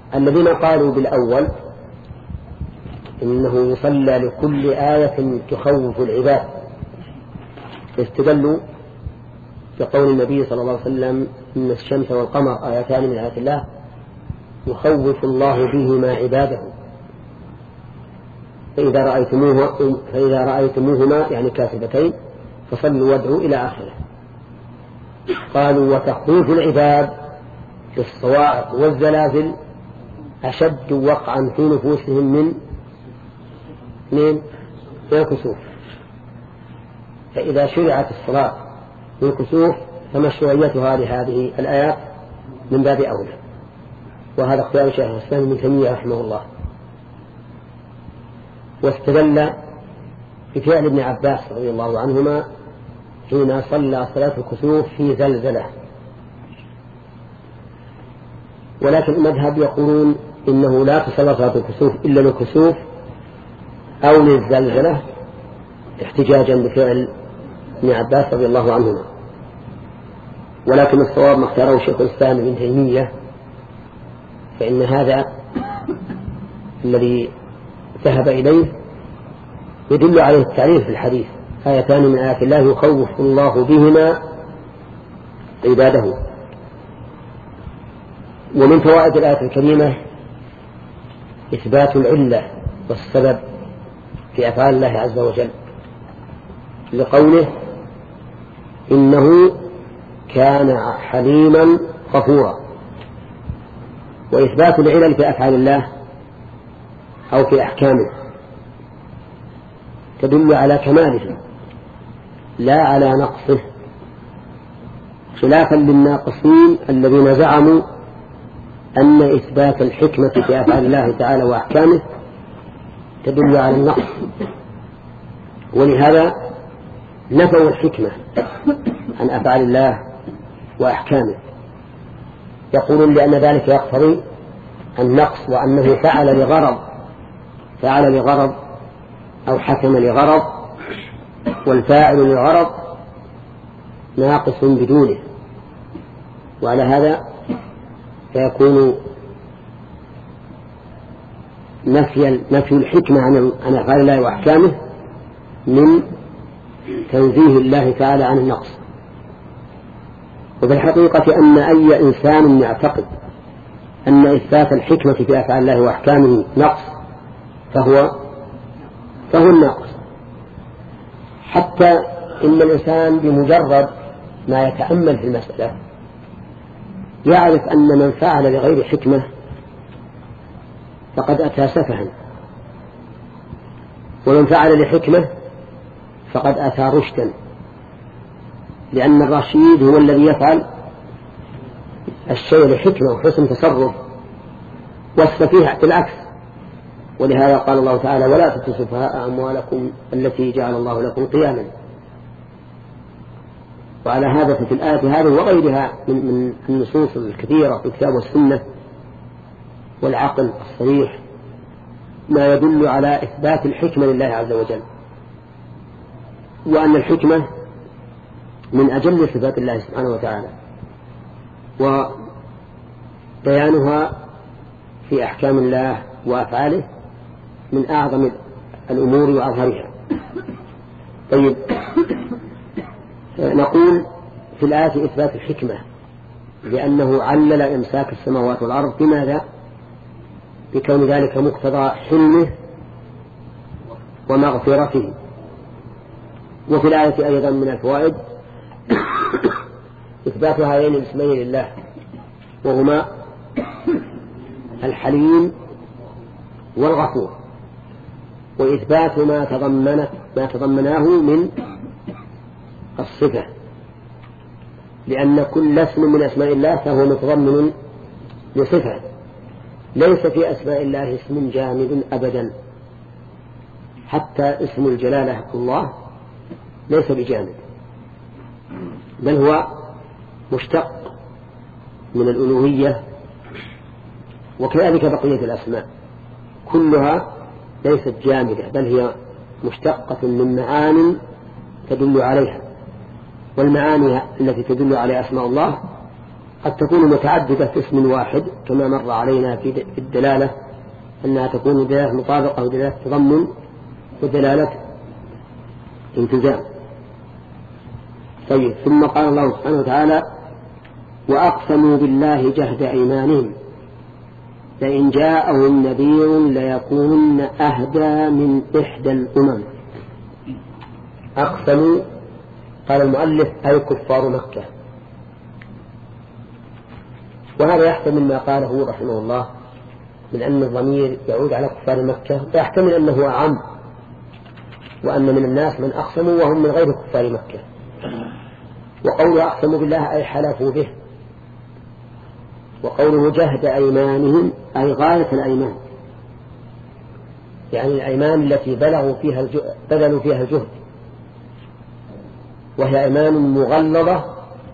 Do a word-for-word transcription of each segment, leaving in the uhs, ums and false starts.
الذين قالوا بالأول إنه يصلى لكل آية تخوف العباد استدلوا بقول النبي صلى الله عليه وسلم إن الشمس والقمر آيتان من آيات الله يخوف الله بهما عباده فإذا رأيتموه فإذا رأيتموهما يعني كاسبتين فصلوا وادعوا إلى آخره. قالوا وتخويف العباد بالصواعق والزلازل أشد وقعا في نفوسهم من من الكسوف، فإذا شرعت الصلاة بالكسوف فمشروعيتها لهذه الآيات من باب أولى، وهذا اختيار شيخ الإسلام ابن تيمية رحمه الله. واستدل بفعل ابن عباس رضي الله عنهما حين صلى صلاة الكسوف في زلزلة، ولكن المذهب يقولون إنه لا تصلى صلاة الكسوف إلا للكسوف أو للزلزلة احتجاجا بفعل ابن عباس رضي الله عنهما. ولكن الصواب ما اختاره شيخ الإسلام ابن تيمية، فإن هذا الذي ذهب إليه يدل عليه التعريف في الحديث آيتان من آيات الله يخوف الله بهما عباده. ومن فوائد الآية الكريمة إثبات العلة والسبب في أفعال الله عز وجل لقوله إنه كان حليما غفورا. وإثبات العلل في أفعال الله أو في أحكامه تدل على كماله لا على نقصه، خلافا للناقصين الذين زعموا أن إثبات الحكمة في أفعال الله تعالى وأحكامه تدل على النقص، ولهذا نفوا الحكمة عن أفعال الله وأحكامه، يقولون لأن ذلك يقتضي النقص وأنه فعل لغرض فعل لغرض أو حكم لغرض، والفاعل لغرض ناقص بدونه، وعلى هذا فيكون نفي نفي الحكمة عن أفعال الله وأحكامه من تنزيه الله تعالى عن النقص. وفي الحقيقة أن أي إنسان يعتقد أن إثبات الحكمة في أفعال الله وأحكامه نقص فهو فهو الناقص، حتى إن الإنسان بمجرد ما يتأمل في المسألة يعرف أن من فعل لغير حكمة فقد أتى سفها، ومن فعل لحكمة فقد أتى رشدا، لأن الرشيد هو الذي يفعل الشيء لحكمة وحسن تصرف، والسفيه بالعكس. ولهذا قال الله تعالى ولا تؤتوا السفهاء أموالكم التي جعل الله لكم قياما. وعلى هذا في الآية هذه وغيرها من, من النصوص الكثيرة في الكتاب والسنة والعقل الصريح ما يدل على إثبات الحكمة لله عز وجل، وأن الحكمة من أجل صفات الله سبحانه وتعالى، وبيانها في أحكام الله وأفعاله من أعظم الأمور وأظهرها. طيب، نقول في الآية إثبات الحكمة لأنه علل إمساك السماوات والأرض بماذا؟ بكون ذلك مقتضى حلمه ومغفرته. وفي الآية أيضا من الفوائد إثبات هذين الاسمين لله وهما الحليم والغفور، وإثبات ما تضمنت ما تضمناه من الصفة، لأن كل اسم من أسماء الله فهو متضمن لصفة، ليس في أسماء الله اسم جامد أبدا، حتى اسم الجلالة الله ليس بجامد، بل هو مشتق من الألوهية، وكذلك بقية الأسماء كلها ليست جامدة، بل هي مشتقة من معان تدل عليها. والمعاني التي تدل على أسماء الله قد تكون متعددة في اسم واحد كما مر علينا في الدلالة أنها تكون دلالة مطابقة ودلالة تضمن ودلالة انتزاع. طيب ثم قال الله سبحانه وتعالى وأقسموا بالله جهد أيمانهم لئن جاءهم نذير ليكونن أهدى من إحدى الأمم. أقسموا قال المؤلف أي كفار مكة، وهذا يحتمل ما قاله رحمه الله من أن الضمير يعود على كفار مكة، ويحتمل أنه أعم وأن من الناس من أقسموا وهم من غير كفار مكة. وقوله أقسموا بالله أي حلفوا به، وقوله جهد أيمانهم أي غاية الأيمان، يعني الأيمان التي بلغوا فيها بذلوا فيها الجهد، وهي أيمان مغلظة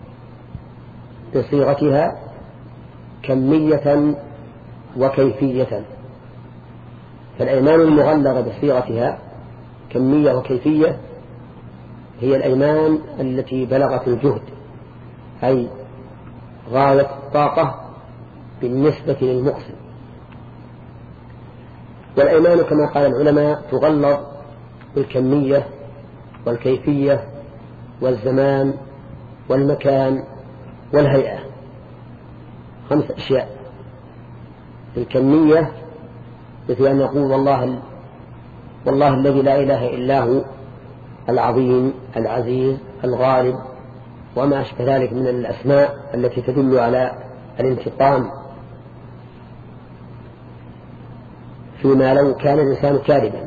بصيغتها كمية وكيفية. فالأيمان المغلظة بصيغتها كمية وكيفية هي الأيمان التي بلغت الجهد، أي غاية الطاقة بالنسبة للمقسم. والأيمان كما قال العلماء تغلظ بالكمية والكيفية والزمان والمكان والهيئة، خمس أشياء. الكمية مثل أن يقول والله والله الذي لا إله إلا هو العظيم العزيز الغالب وما أشبه ذلك من الأسماء التي تدل على الانتقام، فيما لو كان الإنسان كاذبا.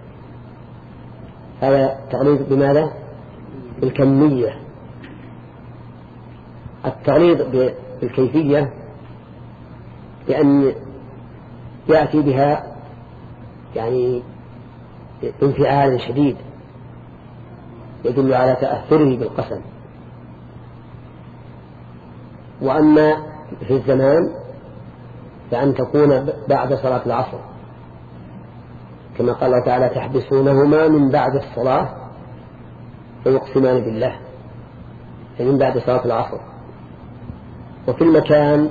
هذا تغليظ بماذا؟ بالكمية. التغليظ بالكيفية بأن يأتي بها يعني انفعال شديد يدل على تأثره بالقسم. وأما في الزمان فأن تكون بعد صلاة العصر كما قال الله تعالى تحبسونهما من بعد الصلاة فيقسمان بالله، يعني من بعد صلاة العصر. وفي المكان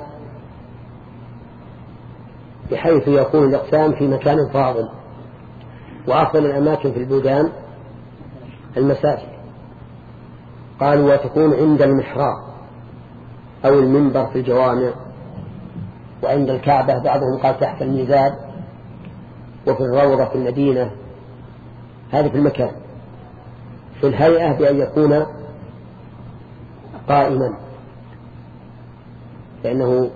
بحيث يكون الإقسام في مكان فاضل، وأفضل الأماكن في البلدان المساجد، قالوا وتكون عند المحراب أو المنبر في الجوامع، وعند الكعبة، بعضهم قال تحت الميزاب، وفي الروضة في المدينة. هذه في المكان. في الهيئة بأن يكون قائما، لأنه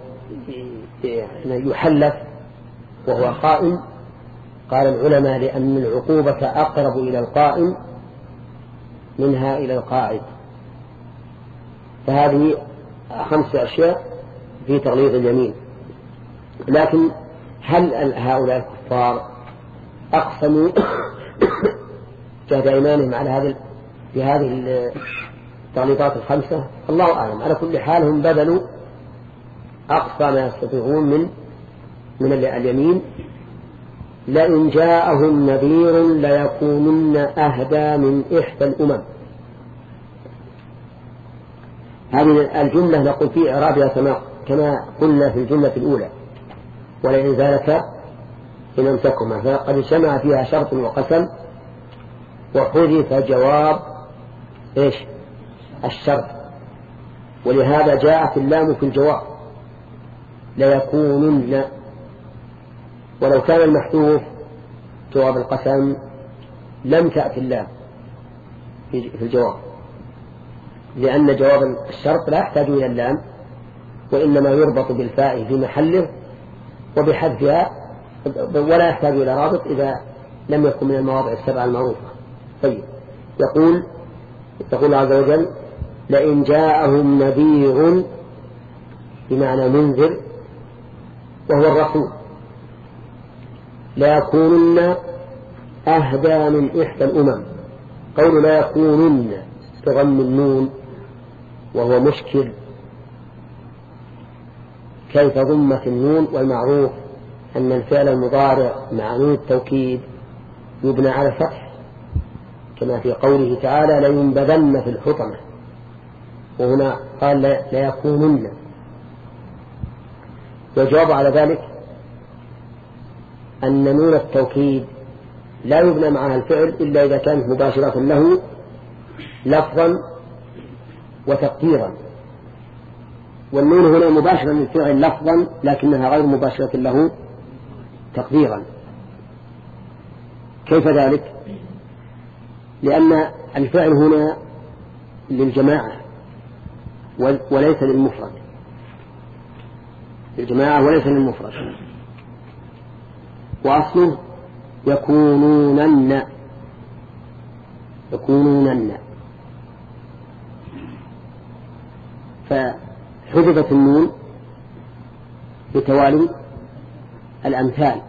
يحلف وهو قائم. قال العلماء لأن العقوبة أقرب إلى القائم منها إلى القاعد. فهذه خمس أشياء في تغليظ اليمين. لكن هل هؤلاء الكفار أقسموا جهد أيمانهم على هذه في هذه التغليظات الخمسة؟ الله أعلم. على كل حال هم بذلوا أقصى ما يستطيعون من من اليمين. لئن جاءهم نذير ليكونن أهدى من إحدى الأمم. هذه الجملة نقول في إعرابها كما كما قلنا في الجملة الأولى، ولئن زالت إن أمسكهما، فقد جمع فيها شرط وقسم، وحذف جواب إيش الشرط، ولهذا جاءت اللام في الجواب ليكونن. ولو كان المحذوف جواب القسم لم تأتي اللام في الجواب، لأن جواب الشرط لا يحتاج إلى اللام، وإنما يربط بالفاء في محله وبحذفها، ولا يحتاج إلى رابط إذا لم يكن من المواضع السبعة المعروفة. طيب يقول يقول عز وجل لئن جاءهم نذير بمعنى منذر وهو الرسول لا يكونن أهدى من إحدى الأمم. قول لا يكونن تغم النون وهو مشكل، كيف ضمت النون؟ والمعروف أن الفعل المضارع مع نون التوكيد يبنى على الفتح، كما في قوله تعالى لينبذن في الحطمة، وهنا قال لا يكونن والجواب على ذلك أن نون التوكيد لا يبنى معها الفعل إلا إذا كانت مباشرة له لفظا وتقديرا، والنون هنا مباشرة للفعل لفظا لكنها غير مباشرة له تقديرا. كيف ذلك؟ لأن الفعل هنا للجماعة وليس للمفرد، للجماعة وليس للمفرد، وأصله يكونونن يكونونن فحذفت النون بتوالي الأمثال،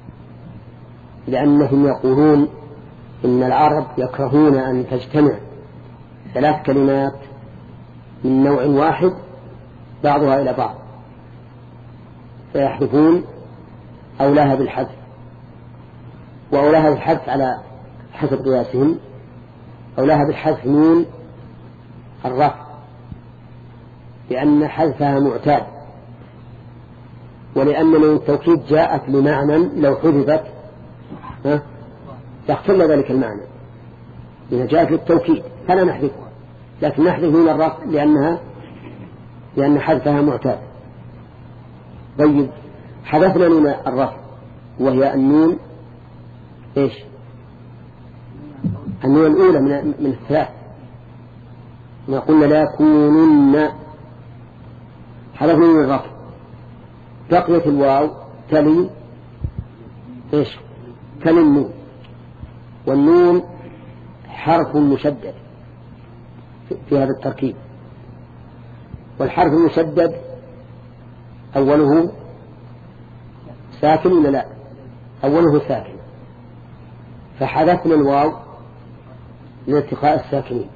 لأنهم يقولون إن العرب يكرهون أن تجتمع ثلاث كلمات من نوع واحد بعضها إلى بعض، فيحذفون أولاها بالحذف، وأولاها بالحذف على حسب قياسهم أولاها بالحذف نون الرفع، لأن حذفها معتاد، ولأن نون التوكيد جاءت لمعنى لو حذفت يختل ذلك المعنى، لأنها جاءت للتوكيد فلا نحذفها، لكن نحذف نون الرفع لأنها لأن حذفها معتاد. طيب حذفنا نون الرفع وهي النون إيش؟ النون الأولى من من الثلاث، ما قلنا لا يكونن، حذفنا نون الرفع، بقيت الواو تلي إيش؟ تلي النون، والنون حرف مشدد في هذا التركيب، والحرف المشدد أوله ساكن ولا لا؟ أوله ساكن، فحذفنا الواو لالتقاء الساكنين،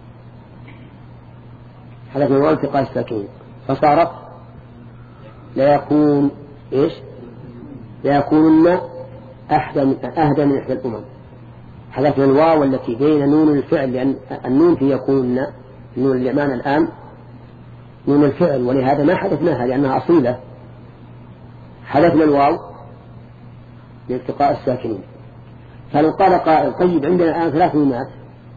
حذفنا الواو لالتقاء الساكنين فصارت لا يكون إيش؟ لا يكونن أهدى من أهدى من إحدى الأمم. حذفنا الواو التي بين نون الفعل، لأن النون في يكون نون اليمان الآن نون الفعل، ولهذا ما حذفناها لأنها أصيلة، حذفنا الواو لالتقاء الساكنين. فلو قال قائل طيب عندنا الآن ثلاث نونات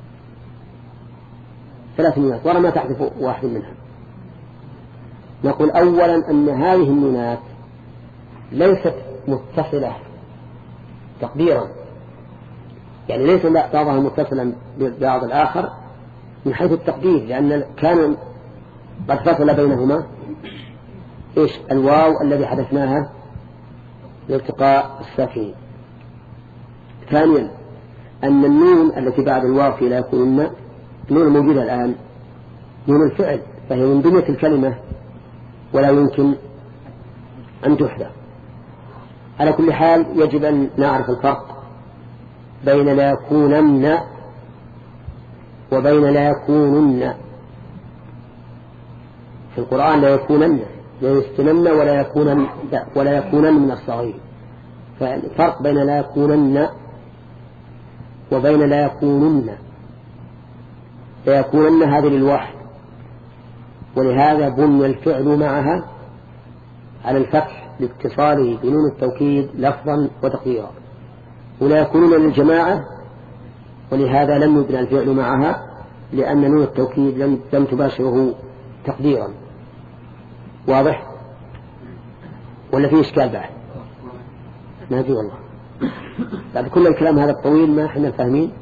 ثلاث نونات ورا ما تحذف واحد منها، نقول أولا أن هذه النونات ليست متصلة تقديرا، يعني ليس بعضها متصلا ببعض الآخر من حيث التقدير، لأن كان قد فصل بينهما إيش؟ الواو الذي حدثناها لالتقاء الساكنين. ثانيا أن النون التي بعد الواو في لا يكونن نون موجودة الآن نون الفعل، فهي من بنية الكلمة ولا يمكن أن تحذف. على كل حال يجب أن نعرف الفرق بين لا يكونن وبين لا يكونن. في القرآن لا يكونن لا يستنن ولا يكونن ولا يكونن من الصغير، فالفرق بين لا يكونن وبين لا يكونن. لا يكونن هذه للواحد، ولهذا بني الفعل معها على الفتح لاتصاله بنون التوكيد لفظا وتقديرا، ولا يكونن للجماعة، ولهذا لم يبنى الفعل معها لأن نون التوكيد لم, لم تباشره تقديرا. واضح ولا في إشكال بعد؟ ما في والله، بعد كل الكلام هذا الطويل ما احنا فاهمين.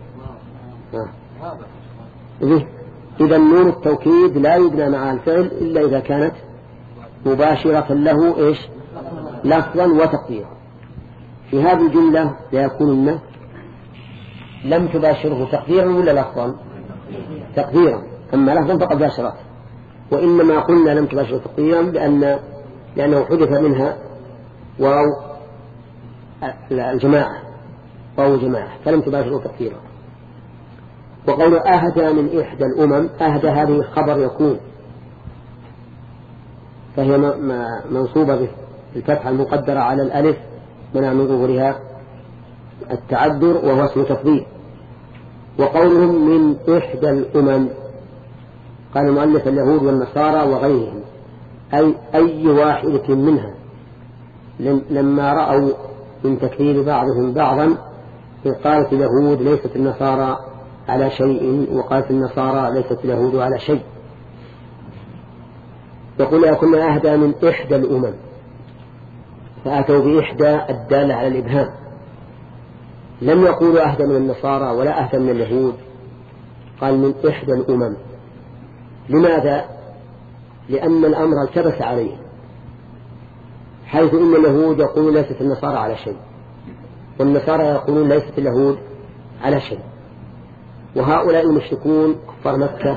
إذا نون التوكيد لا يبنى مع الفعل إلا إذا كانت مباشرة له إيش؟ لفظا وتقديرا. في هذه الجملة لا يكونن لم تباشره تقديرا ولا لفظا؟ تقديرا، أما لفظا فقد باشرت، وإنما قلنا لم تباشره تقديرا لأن لأنه حدث منها واو الجماعة واو الجماعة فلم تباشره تقديرا. وقول أهدى من إحدى الأمم، أهدى هذه خبر يكون، فهي منصوبة بالفتحة المقدرة على الألف منع من ظهورها التعذر وهو اسم تفضيل. وقولهم من إحدى الأمم قال المؤلف اليهود والنصارى وغيرهم، أي أي واحدة منها، لما رأوا من تكذيب بعضهم بعضا قالت اليهود ليست النصارى على شيء وقالت النصارى ليست اليهود على شيء. يقول كنا أهدى من إحدى الأمم، فأتوا بإحدى الدالة على الإبهام، لم يقولوا أهدى من النصارى ولا أهدى من اليهود، قال من إحدى الأمم. لماذا؟ لأن الأمر التبس عليه، حيث إن اليهود يقولون ليست النصارى على شيء والنصارى يقولون ليست اليهود على شيء، وهؤلاء المشركون كفار مكة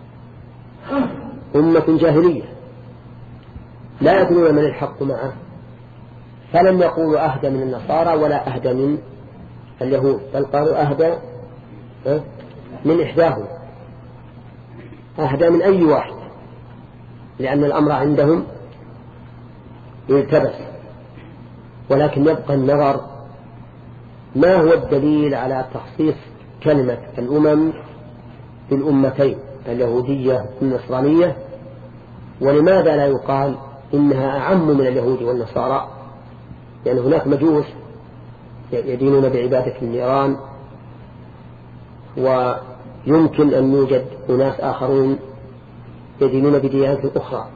أمة جاهلية لا يدرون من الحق معه، فلم يقولوا أهدى من النصارى ولا أهدى من اليهود، بل قالوا أهدى من إحداهم، أهدى من أي واحد، لأن الأمر عندهم يلتبس. ولكن يبقى النظر ما هو الدليل على تخصيص كلمة الأمم بالأمتين اليهودية والنصرانية، ولماذا لا يقال إنها أعم من اليهود والنصارى؟ لأن يعني هناك مجوس يدينون بعبادة النيران، ويمكن أن يوجد أناس آخرون يدينون بديانات أخرى.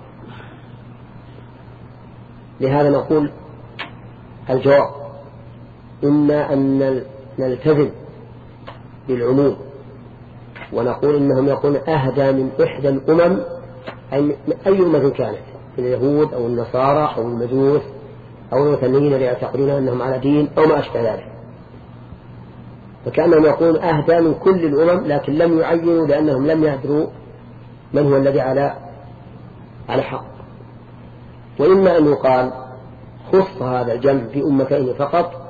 لهذا نقول الجواب إما أن نلتزم بالعموم ونقول إنهم يقولون أهدى من إحدى الأمم، أي أي أمة كانت، اليهود أو النصارى أو المجوس أو الوثنيين اللي يعتقدون أنهم على دين أو ما أشبه ذلك، فكأنهم يقولون أهدى من كل الأمم، لكن لم يعينوا لأنهم لم يدروا من هو الذي على على حق. وإما أن يقال خص هذا الجمع بأمتين فقط،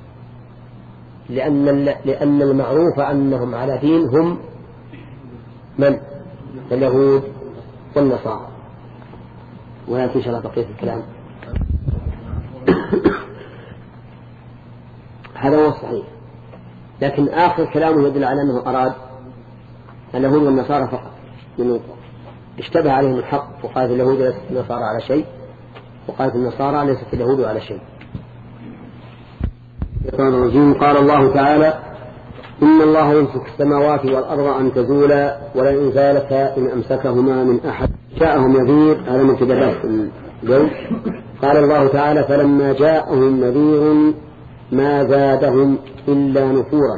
لأن لأن المعروف أنهم على دين هم من اليهود والنصارى. ولكن شاء الله بقية الكلام هذا هو الصحيح، لكن آخر كلامه يدل على أنه أراد اليهود والنصارى فقط، من اشتبه عليهم الحق وقالت اليهود ليست النصارى على شيء وقالت النصارى ليست اليهود على شيء. قال الله تعالى إن الله يمسك السماوات والأرض أن تزولا ولئن زالتا إن أمسكهما من أحد جاءهم نذير. هذا من كتابات الجو. قال الله تعالى فلما جاءهم نذير ما زادهم إلا نفورا.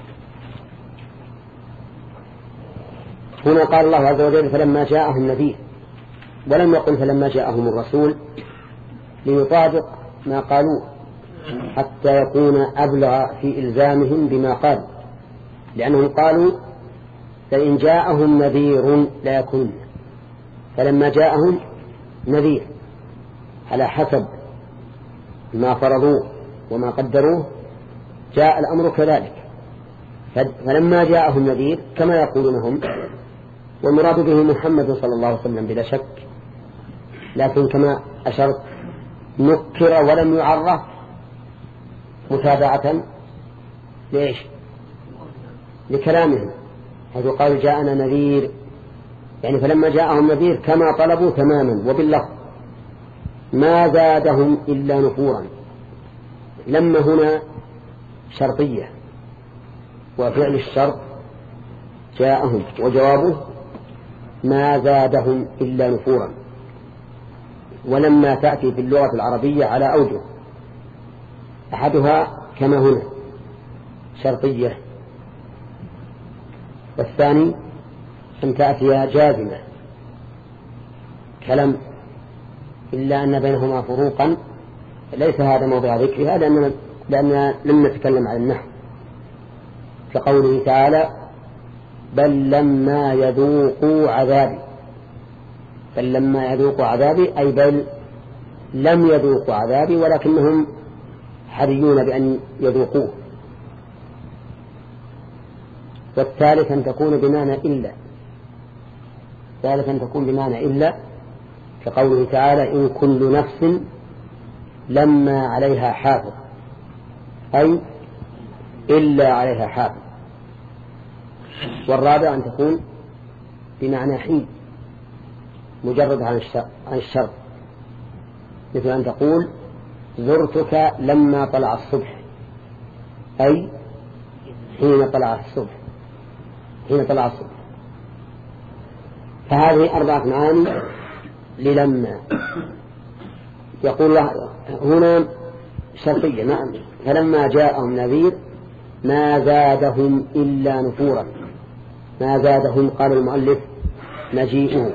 هنا قال الله عز وجل فلما جاءهم نذير، ولم يقل فلما جاءهم الرسول ليطابق ما قالوا حتى يكون أبلغ في إلزامهم بما قالوا، لأنهم قالوا فإن جاءهم نذير لا يكون، فلما جاءهم نذير على حسب ما فرضوه وما قدروه جاء الأمر كذلك. فلما جاءهم نذير كما يقولونهم، والمراد به محمد صلى الله عليه وسلم بلا شك، لكن كما أشرت نكر ولم يعرف متابعة ليش لكلامهم، حيث قالوا جاءنا نذير، يعني فلما جاءهم نذير كما طلبوا تماما وباللفظ ما زادهم إلا نفورا. لما هنا شرطية وفعل الشرط جاءهم وجوابه ما زادهم إلا نفورا. ولما تأتي في اللغة العربية على أوجه، أحدها كما هنا شرطية، والثاني أن تأتي جازمة كلام، إلا أن بينهما فروقا ليس هذا موضع ذكرها لأننا, لأننا لم نتكلم عن النحو، كقوله تعالى بل لما يذوقوا عذابي، بل لما يذوقوا عذابي أي بل لم يذوقوا عذابي ولكنهم حريون بأن يذوقوه. والثالث أن تكون بمعنى إلا، ثالث أن تكون بمعنى إلا كقوله تعالى إن كل نفس لما عليها حافظ، أي إلا عليها حافظ. والرابع أن تكون بمعنى حين مجرد عن الشرط، مثل أن تقول زرتك لما طلع الصبح، أي حين طلع الصبح، حين طلع الصبح. فهذه أربعة معاني للما. يقول الله هنا شرطية، نعم، فلما جاءهم نذير ما زادهم إلا نفورا. ما زادهم قال المؤلف مجيئه،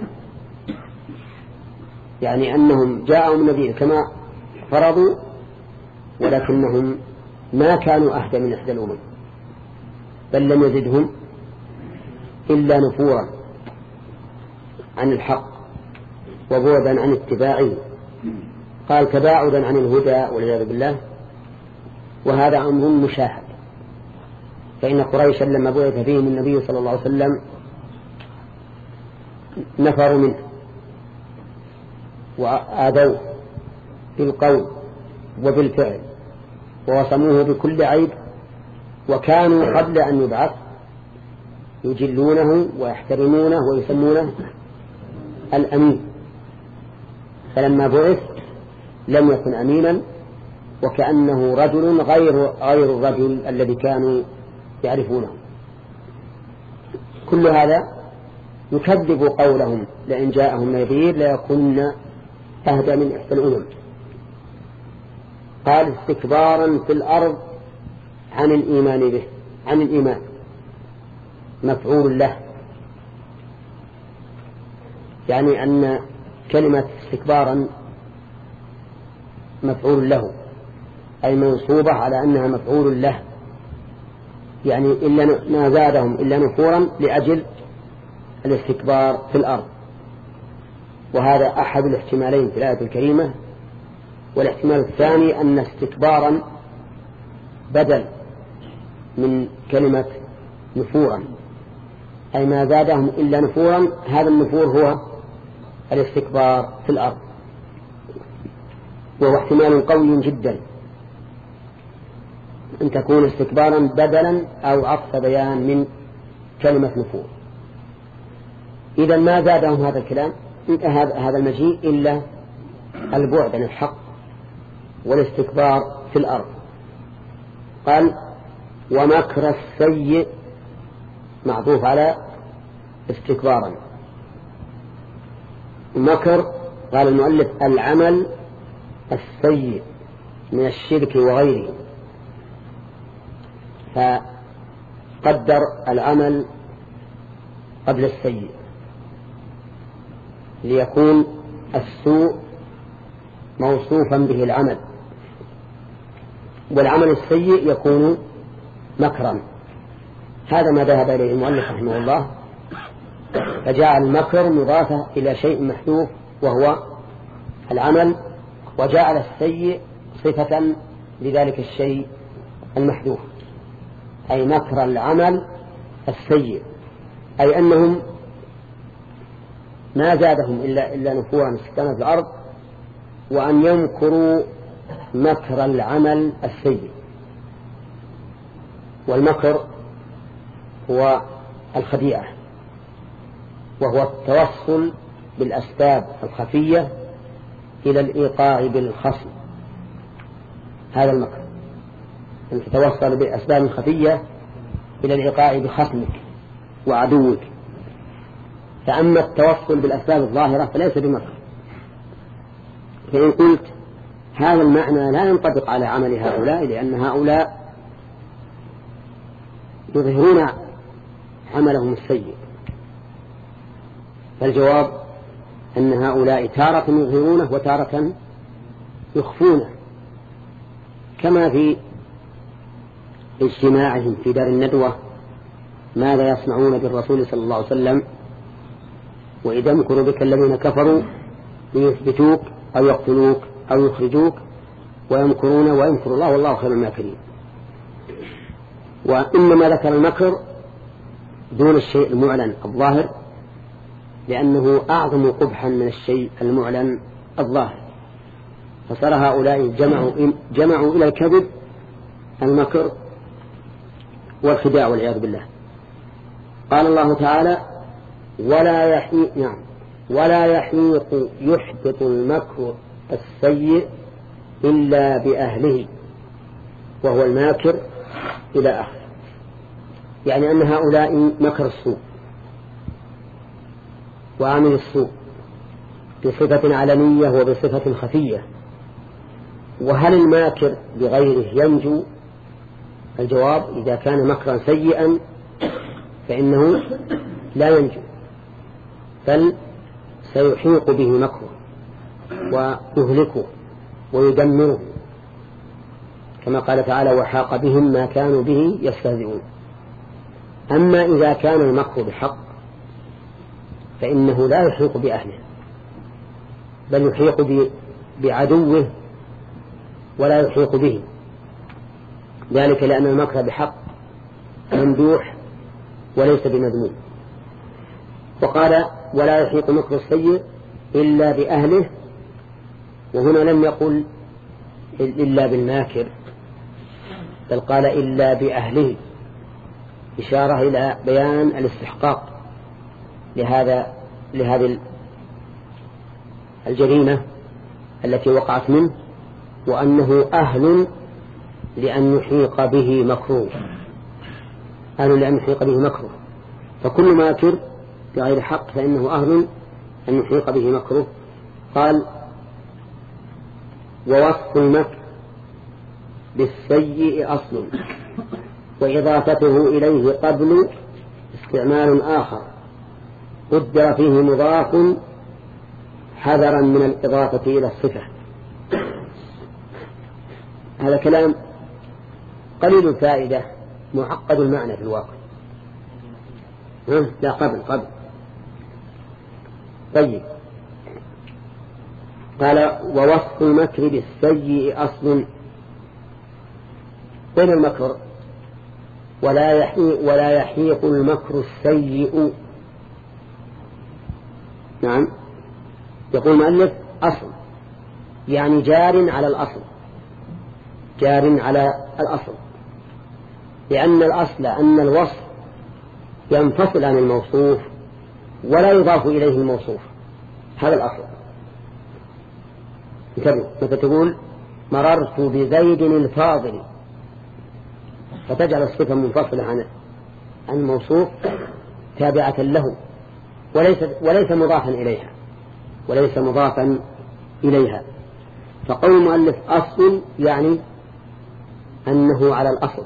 يعني أنهم جاءهم نذير كما فرضوا، ولكنهم ما كانوا أهدى من إحدى الأمم، بل لم يزدهم إلا نفورا عن الحق وبعدا عن اتباعه. قال تباعدا عن الهدى والعياذ بالله، وهذا أمر مشاهد. فإن قريشا لما بعث فيهم النبي صلى الله عليه وسلم نفروا منه وآذوه بالقول وبالفعل ووصموه بكل عيب، وكانوا قبل أن يبعث يجلونه ويحترمونه ويسمونه الأمين، فلما بعث لم يكن أمينا، وكأنه رجل غير غير الرجل الذي كانوا يعرفونه. كل هذا يكذب قولهم لئن جاءهم نذير ليكن أهدى من إحدى الأمم. قال استكبارا في الأرض عن الإيمان به، عن الإيمان مفعول له، يعني أن كلمة استكبارا مفعول له، أي منصوبة على أنها مفعول له، يعني إلا ما زادهم إلا نفورا لأجل الاستكبار في الأرض. وهذا أحد الاحتمالين في الآية الكريمة. والاحتمال الثاني أن استكبارا بدل من كلمة نفورا، أي ما زادهم إلا نفورا، هذا النفور هو الاستكبار في الأرض، وهو احتمال قوي جدا أن تكون استكبارا بدلا أو عطف بيان من كلمة نفور. إذا ما زادهم هذا الكلام هذا المجيء إلا البعد عن الحق والاستكبار في الأرض. قال ومكر السيء معطوف على استكبارا. مكر قال المؤلف العمل السيء من الشرك وغيره، فقدر العمل قبل السيء ليكون السوء موصوفا به العمل، والعمل السيء يكون مكرا. هذا ما ذهب إليه المؤلف رحمه الله، فجعل المكر مضافة إلى شيء محذوف وهو العمل، وجعل السيء صفة لذلك الشيء المحذوف، أي مكر العمل السيء، أي أنهم ما زادهم إلا, إلا نفورا استكانوا في الأرض، وأن يمكروا مكر العمل السيء. والمكر هو الخديعة، وهو التوصل بالأسباب الخفية إلى الإيقاع بالخصم. هذا المكر أن تتوصل بأسباب خفية إلى الإيقاع بخصمك وعدوك. فأما التوصل بالأسباب الظاهرة فليس بمكر. فإن قلت هذا المعنى لا ينطبق على عمل هؤلاء، لأن هؤلاء يظهرون عملهم السيء، فالجواب أن هؤلاء تارة يظهرونه وتارة يخفونه، كما في اجتماعهم في دار الندوة ماذا يصنعون بالرسول صلى الله عليه وسلم وإذا يمكر بك الذين كفروا ليثبتوك أو يقتلوك أو يخرجوك ويمكرون ويمكر الله والله خير الماكرين. وإنما ذكر المكر دون الشيء المعلن الظاهر، لأنه أعظم قبحا من الشيء المعلن الظاهر، فصار هؤلاء جمعوا, جمعوا إلى الكذب المكر والخداع والعياذ بالله. قال الله تعالى ولا يحيق نعم ولا يحيق يحبط المكر السيء إلا بأهله وهو الماكر إلى آخر. يعني أن هؤلاء مكر السوء وعمل السوء بصفة علنية وبصفة خفية. وهل الماكر بغيره ينجو؟ الجواب: إذا كان مكرا سيئا فإنه لا ينجو، بل سيحيق به مكره ويهلكه ويدمره، كما قال تعالى: وحاق بهم ما كانوا به يستهزئون. أما إذا كان المكر بحق فإنه لا يحيق بأهله، بل يحيق بعدوه ولا يحيق به، ذلك لأن المكر بحق ممدوح وليس بمذموم. وقال: ولا يحيق مكر السيء إلا بأهله، وهنا لم يقل إلا بالماكر، بل قال إلا بأهله، إشارة إلى بيان الاستحقاق لهذا لهذه الجريمة التي وقعت منه، وأنه أهل لأن يحيق به مكروه، أهل لأن يحيق به مكروه. فكل ماكر بغير حق فإنه أهل أن يحيق به مكروه. قال: ووصف المكر بالسيء أصل، وإضافته إليه قبل استعمال آخر قدر فيه مضاف حذرا من الإضافة إلى الصفة. هذا كلام قليل الفائدة معقد المعنى في الواقع. لا قبل قبل طيب. قال: ووصف المكر بالسيء أصل. وين المكر؟ ولا يحيق, ولا يحيق المكر السيء. نعم، يقول المؤلف أصل، يعني جار على الأصل، جار على الأصل، لأن الأصل أن الوصف ينفصل عن الموصوف ولا يضاف إليه الموصوف، هذا الأصل. انتبه، مثل تقول: مررت بزيد الفاضل، فتجعل الصفة منفصلة عن عن الموصوف تابعة له، وليس وليس مضافا إليها وليس مضافا إليها. فقول المؤلف أصل يعني أنه على الأصل.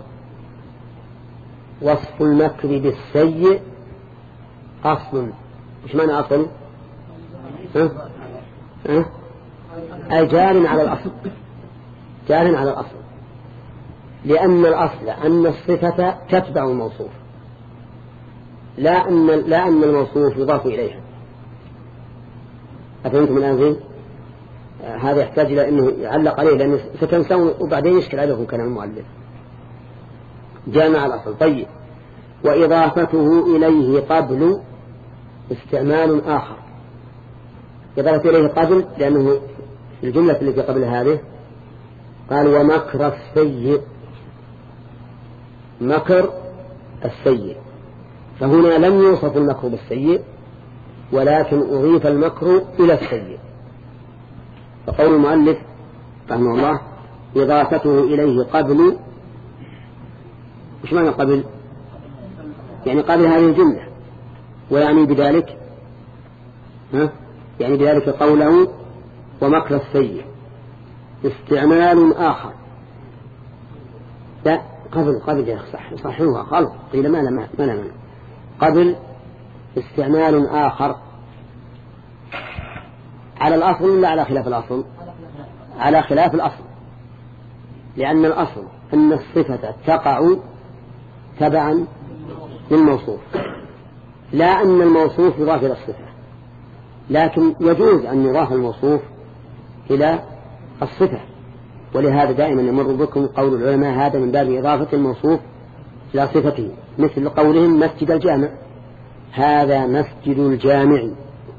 وصف المكر بالسيء أصل. إيش معنى أصل؟ ها؟ ها؟ أي جار على الأصل، جار على الأصل، لأن الأصل أن الصفة تتبع الموصوف، لا أن لا أن الموصوف يضاف إليها. أفهمتم الآن زين؟ آه هذا يحتاج إلى أنه يعلق عليه، لأنه ستنسون وبعدين يشكل عليكم كلام المؤلف. جامع الأصل. طيب. وإضافته إليه قبل استعمال آخر. إضافة إليه قبل لأنه الجملة التي قبل هذه قال: ومكر السيء، مكر السيء، فهنا لم يوصف المكر بالسيء ولكن أضيف المكر إلى السيء. فقول المؤلف رحمه الله: إضافته إليه قبل. وش معنى قبل؟ يعني قبل هذه الجملة، ويعني بذلك ها؟ يعني بذلك قوله: ومكر السيء استعمال آخر. لا، قبل قبل يا صح صحيحها خلق قيل ما لا ما لا قبل استعمال آخر على الأصل ولا على خلاف الأصل؟ على خلاف الأصل، لأن الأصل أن الصفة تقع تبعا للموصوف، لا أن الموصوف يضاف إلى الصفة، لكن يجوز أن يضاف الموصوف إلى الصفة. ولهذا دائما يمر بكم قول العلماء: هذا من باب إضافة الموصوف إلى صفته، مثل قولهم: مسجد الجامع، هذا مسجد الجامع،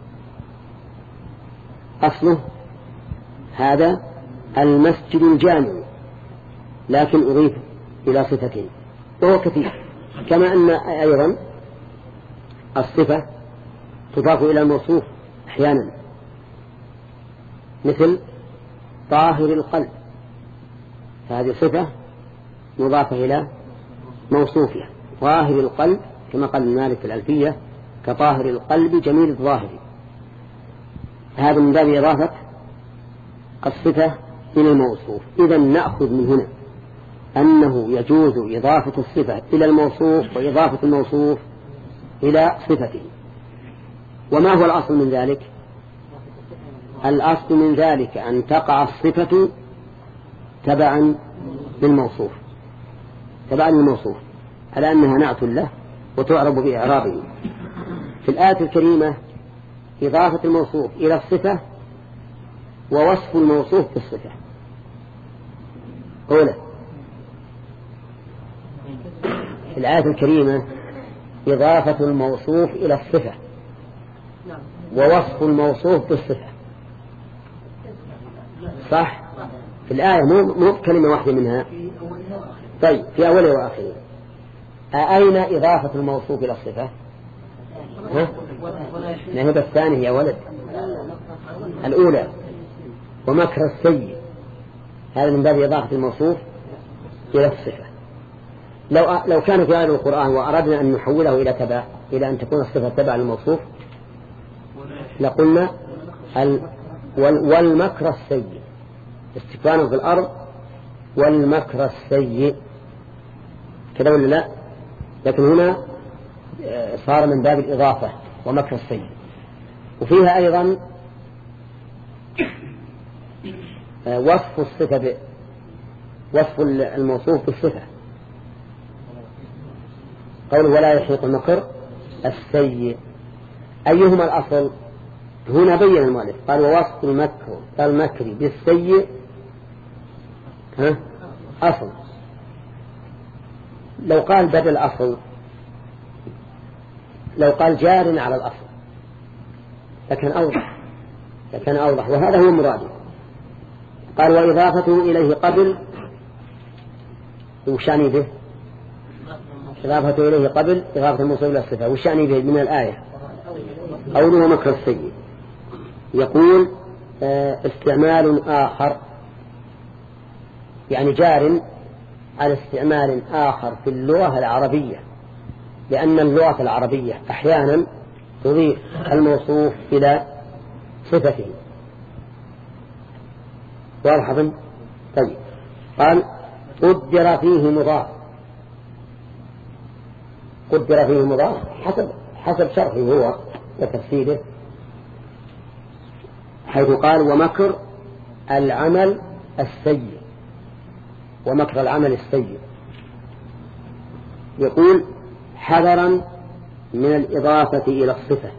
أصله هذا المسجد الجامع، لكن أضيف إلى صفته، وهو كثير. كما أن أيضا الصفة تضاف إلى الموصوف أحيانا، مثل طاهر القلب، فهذه صفة مضافة إلى موصوفها. ظاهر القلب كما قال مالك في الألفية كطاهر القلب جميل الظاهر. هذا من باب إضافة الصفة إلى الموصوف. إذن نأخذ من هنا أنه يجوز إضافة الصفة إلى الموصوف وإضافة الموصوف إلى صفته. وما هو الأصل من ذلك؟ الأصل من ذلك أن تقع الصفة تبعا للموصوف تبعا للموصوف على أنها نعت له وتعرب بإعرابه. في الآية الكريمة إضافة الموصوف إلى الصفة ووصف الموصوف بالصفة. أولا في الآية الكريمة إضافة الموصوف إلى الصفة ووصف الموصوف بالصفة، صح؟ في الآية مو مو كلمة واحدة منها. طيب في أوله وآخره أين إضافة الموصوف إلى الصفة؟ ها؟ نهب الثانية يا ولد الأولى ومكر السيء، هذا من باب إضافة الموصوف إلى الصفة. لو لو كان في آية القرآن وأردنا أن نحوله إلى تبع إلى أن تكون الصفة تبع الموصوف لقلنا والمكر السيء استكبارا في الأرض والمكر السيء كذا ولا لا؟ لكن هنا صار من باب الإضافة ومكر السيء. وفيها أيضا وصف الصفة وصف الموصوف بالصفة، قوله ولا يحيط المكر السيء. أيهما الأصل؟ هنا بين المؤلف قال ووصف المكر المكر بالسيء ها أصل. لو قال بدل الأصل لو قال جار على الأصل لكن أوضح لكن أوضح وهذا هو مراده. قال وإضافته إليه قبل وشعني به إضافته إليه قبل إضافة الموصوف إلى الصفة وشعني به من الآية قوله مكر السيء. يقول استعمال آخر يعني جار على استعمال آخر في اللغة العربية، لأن اللغة العربية أحيانا تضيف الموصوف إلى صفته. واضح؟ طيب قال قدر فيه مضاف قدر فيه مضاف حسب حسب شرحه هو وتفسيره، حيث قال ومكر العمل السيء ومكر العمل السيء. يقول حذرا من الإضافة إلى الصفة،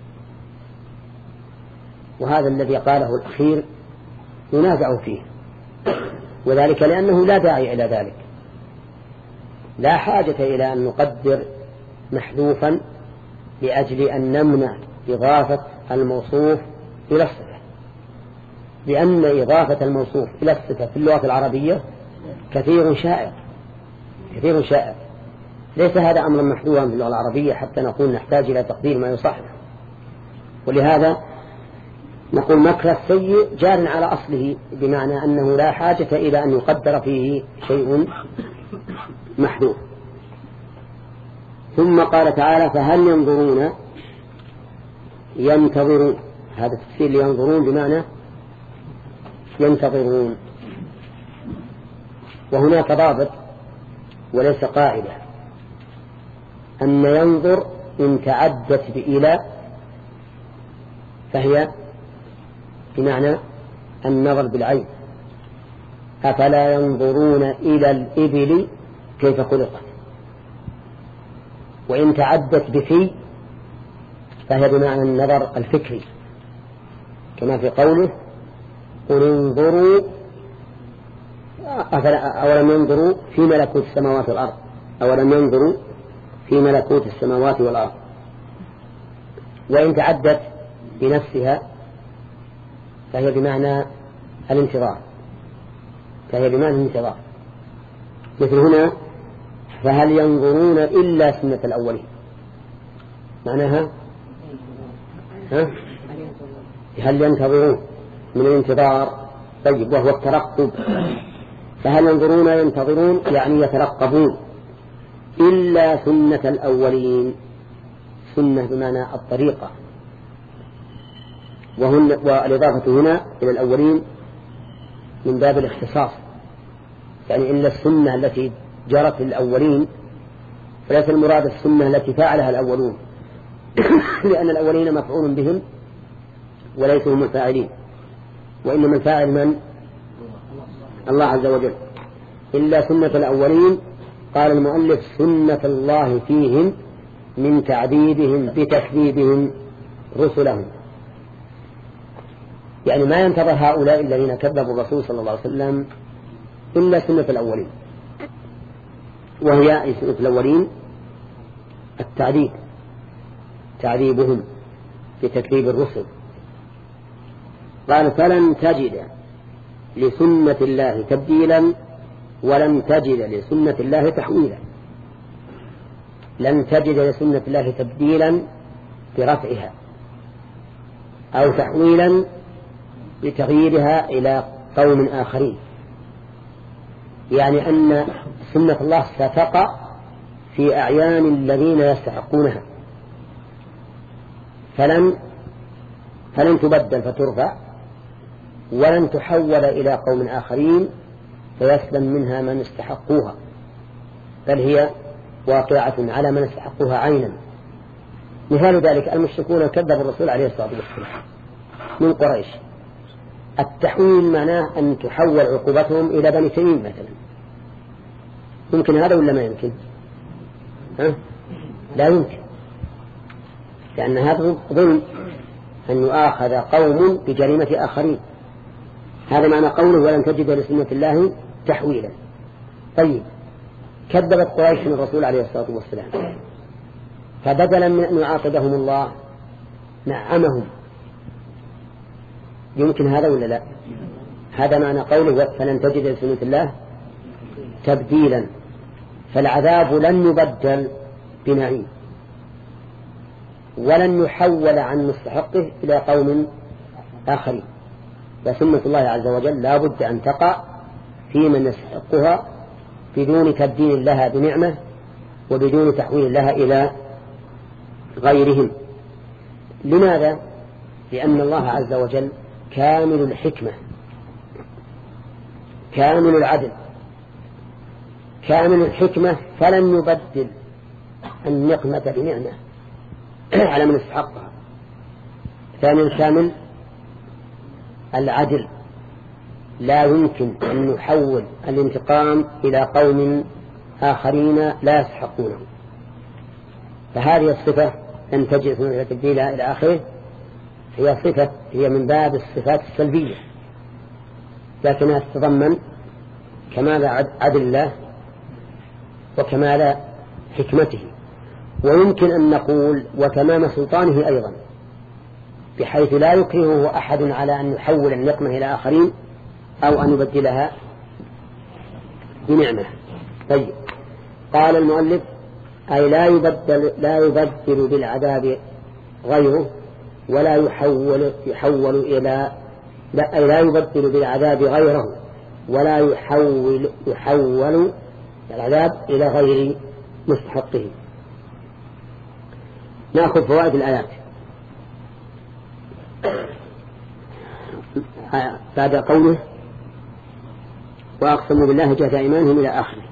وهذا الذي قاله الأخير ينازع فيه، وذلك لأنه لا داعي إلى ذلك، لا حاجة إلى أن نقدر محذوفا لأجل أن نمنع إضافة الموصوف إلى الصفة، لأن إضافة الموصوف إلى الصفة في اللغة العربية كثير شائع كثير شائع ليس هذا أمرا محذوفا في اللغة العربية حتى نقول نحتاج إلى تقدير ما يصحح. ولهذا نقول مكر السيء جار على أصله، بمعنى أنه لا حاجة إلى أن يقدر فيه شيء محذوف. ثم قال تعالى فهل ينظرون ينتظرون، هذا التفسير ينظرون بمعنى ينتظرون، وهناك ضابط وليس قاعدة أن ينظر إن تعدت بإلى فهي بمعنى النظر بالعين، أفلا ينظرون إلى الإبل كيف خلقت، وإن تعدت بفي فهي بمعنى النظر الفكري كما في قوله قل انظروا أولم ينظروا في ملكوت السماوات والأرض أولم ينظروا في ملكوت السماوات والأرض. وإن تعدت بنفسها فهي بمعنى الانتظار فهي بمعنى الانتظار مثل هنا فهل ينظرون إلا سنة الأولين، معناها ها؟ هل ينتظرون من الانتظار، طيب وهو الترقب فهل ينظرون ينتظرون يعني يترقبون إلا سنة الأولين، سنة بمعنى الطريقة، وهن والإضافة هنا إلى الأولين من باب الاختصاص، يعني إلا السنة التي جرت للأولين، فليس المراد السنة التي فعلها الأولون لأن الأولين مفعول بهم وليسوا هم الفاعلين، وإنما الفاعل من؟ الله عز وجل. إلا سنة الأولين قال المؤلف سنة الله فيهم من تعذيبهم بتكذيبهم رسلهم، يعني ما ينتظر هؤلاء الذين كذبوا الرسول صلى الله عليه وسلم إلا سنة الأولين، وهي سنة الأولين التعذيب، تعذيبهم بتكذيب الرسل. قال فلن تجد لسنة الله تبديلا ولن تجد لسنة الله تحويلا. لن تجد لسنة الله تبديلا برفعها أو تحويلا بتغييرها إلى قوم آخرين، يعني أن سنة الله ستقع في أعيان الذين يستحقونها، فلن فلن تبدل فترفع، ولن تحول إلى قوم آخرين فيسلم منها من استحقوها، بل هي واقعة على من استحقوها عينا. مثال ذلك المشركون كذبوا الرسول عليه الصلاة والسلام من قريش، التحويل معناه أن تحول عقوبتهم إلى بني تميم مثلا، يمكن هذا ولا ما يمكن؟ ها؟ لا يمكن، لأن هذا ظلم أن يؤاخذ قوم بجريمة آخرين. هذا معنى قوله ولن تجد لسنة الله تحويلا. طيب كذبت قريش من الرسول عليه الصلاة والسلام، فبدلا من أن يعاقبهم الله نعمهم، يمكن هذا ولا لا؟ هذا معنى قوله فلن تجد لسنة الله تبديلا، فالعذاب لن يبدل بنعيم ولن يحول عن مستحقه إلى قوم آخرين، فسنة الله عز وجل لا بد أن تقع في من يستحقها بدون تبديل لها بنعمة وبدون تحويل لها إلى غيرهم. لماذا؟ لأن الله عز وجل كامل الحكمة كامل العدل كامل الحكمة، فلن يبدل النقمة بنعمة على من استحقها. ثانيا كامل العدل، لا يمكن أن نحول الانتقام إلى قوم آخرين لا يستحقونه. فهذه الصفة أن تجد سنة تبديلها إلى آخره هي صفة هي من باب الصفات السلبية، لكنها تتضمن كمال عدل الله وكمال حكمته، ويمكن أن نقول وتمام سلطانه أيضا، بحيث لا يكرهه أحد على أن يحول النقمة إلى آخرين أو أن يبدلها بنعمة. طيب قال المؤلف أي لا يبدل, لا يبدل بالعذاب غيره ولا يحول, يحول إلى لا, أي لا يبدل بالعذاب غيره ولا يحول, يحول العذاب إلى غير مستحقه. نأخذ فوائد الآيات بعد قوله وأقسموا بالله جهد أيمانهم إلى آخره.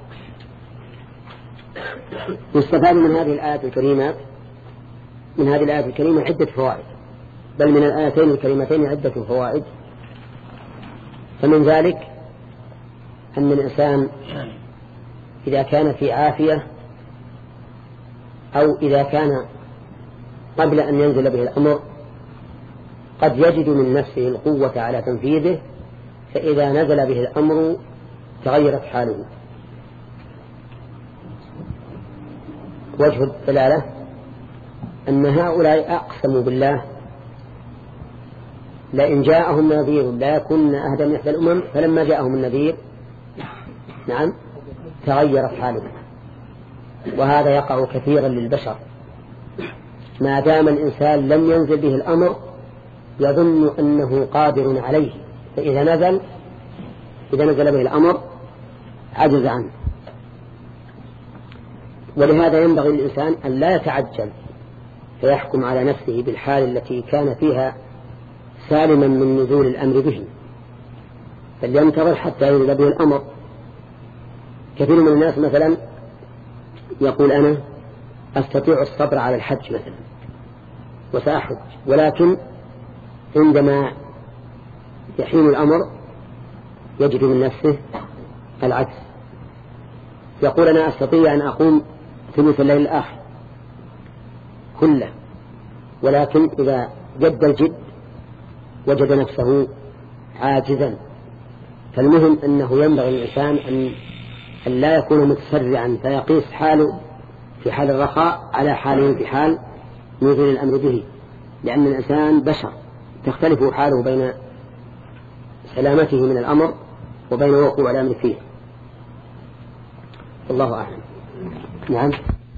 يستفاد من هذه الآيات الكريمة من هذه الآيات الكريمة عدة فوائد، بل من الآيتين الكريمتين عدة فوائد. فمن ذلك أن الإنسان إذا كان في عافية أو إذا كان قبل أن ينزل به الأمر قد يجد من نفسه القوة على تنفيذه، فإذا نزل به الأمر تغيرت حاله. وجه الدلالة أن هؤلاء أقسموا بالله لئن جاءهم نذير لا يكون أهدى من إحدى الأمم، فلما جاءهم النذير نعم تغيرت حاله. وهذا يقع كثيرا للبشر، ما دام الإنسان لم ينزل به الأمر يظن أنه قادر عليه، فإذا نزل إذا نزل به الأمر عجز عنه. ولهذا ينبغي للإنسان أن لا يتعجل فيحكم على نفسه بالحال التي كان فيها سالما من نزول الأمر به، بل ينتظر حتى ينزل به الأمر. كثير من الناس مثلا يقول أنا أستطيع الصبر على الحج مثلا وسأحج، ولكن عندما يحين الأمر يجد من نفسه العكس، يقول أنا أستطيع أن أقوم ثلث الليل الآخر كله، ولكن إذا جد الجد وجد نفسه عاجزا. فالمهم أنه ينبغي الإنسان أن لا يكون متسرعا فيقيس حاله في حال الرخاء على حاله في حال نزول الأمر به، لأن الإنسان بشر تختلف حاله بين سلامته من الأمر وبين وقوع الأمر فيه. الله أعلم. نعم.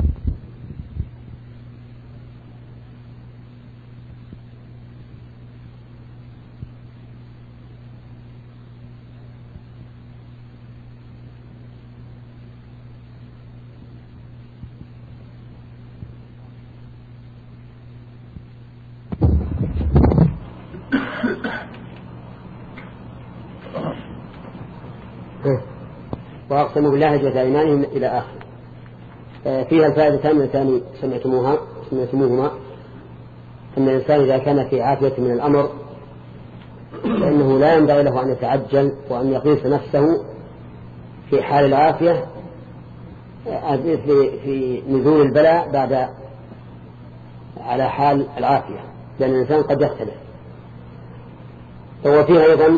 وأقسموا بالله جهد أيمانهم إلى آخر. فيها الفائدتان التي سمعتموها سمعتموهما أن الإنسان إذا كان في عافية من الأمر فإنه لا ينبغي له أن يتعجل وأن يقيس نفسه في حال العافية في, في نزول البلاء بعد على حال العافية، لأن الإنسان قد يختلف. وفيها أيضا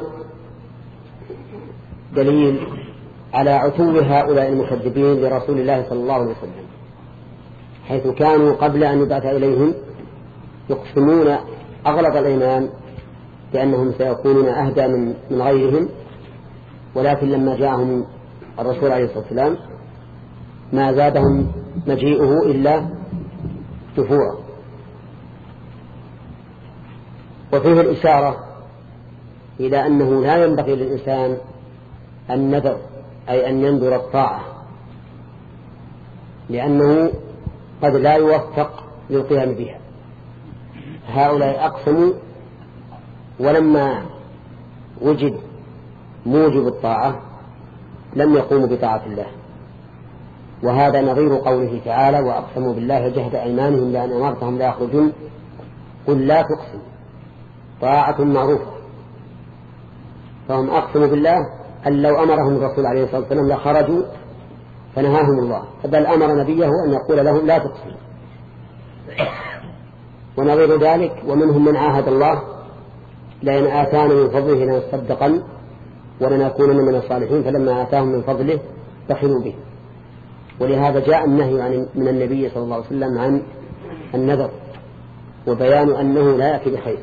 دليل على عتو هؤلاء المكذبين لرسول الله صلى الله عليه وسلم، حيث كانوا قبل أن يبعث إليهم يقسمون أغلب الأيمان بأنهم سيكونون أهدى من, من غيرهم، ولكن لما جاءهم الرسول عليه الصلاة والسلام ما زادهم مجيئه إلا دفوعا. وفيه الإشارة إلى أنه لا ينبغي للإنسان النذر، أي أن ينذر الطاعة، لأنه قد لا يوفق للقيام بها. هؤلاء أقسموا ولما وجد موجب الطاعة لم يقوموا بطاعة الله، وهذا نظير قوله تعالى وأقسموا بالله جهد أيمانهم لأن أمرتهم لا يخرجون قل لا تقسم طاعة معروفة. فهم أقسموا بالله أن لو أمرهم الرسول عليه الصلاة والسلام لخرجوا فنهاهم الله، بل أمر نبيه أن يقول لهم لا تقسموا. ونظير ذلك ومنهم من عاهد الله لأن آتانا من فضله لنصدقن ولنكونن من الصالحين، فلما آتاهم من فضله بخلوا به. ولهذا جاء النهي عن من النبي صلى الله عليه وسلم عن النذر وبيان أنه لا يأتي بخير.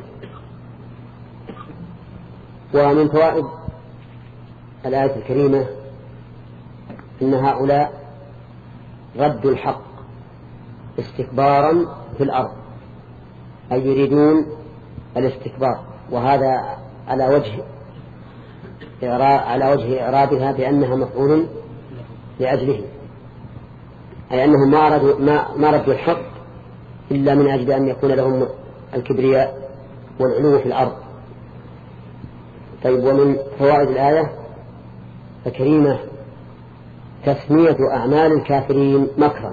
ومن فوائد الآية الكريمة إن هؤلاء ردوا الحق استكبارا في الأرض، أي يريدون الاستكبار، وهذا على وجه على وجه إعرابها بأنها مفعول لأجله، أي أنهم ما ردوا ما ما ردوا الحق إلا من أجل أن يكون لهم الكبرياء والعلو في الأرض. طيب، ومن فوائد الآية الكريمة تسمية أعمال الكافرين مكرا،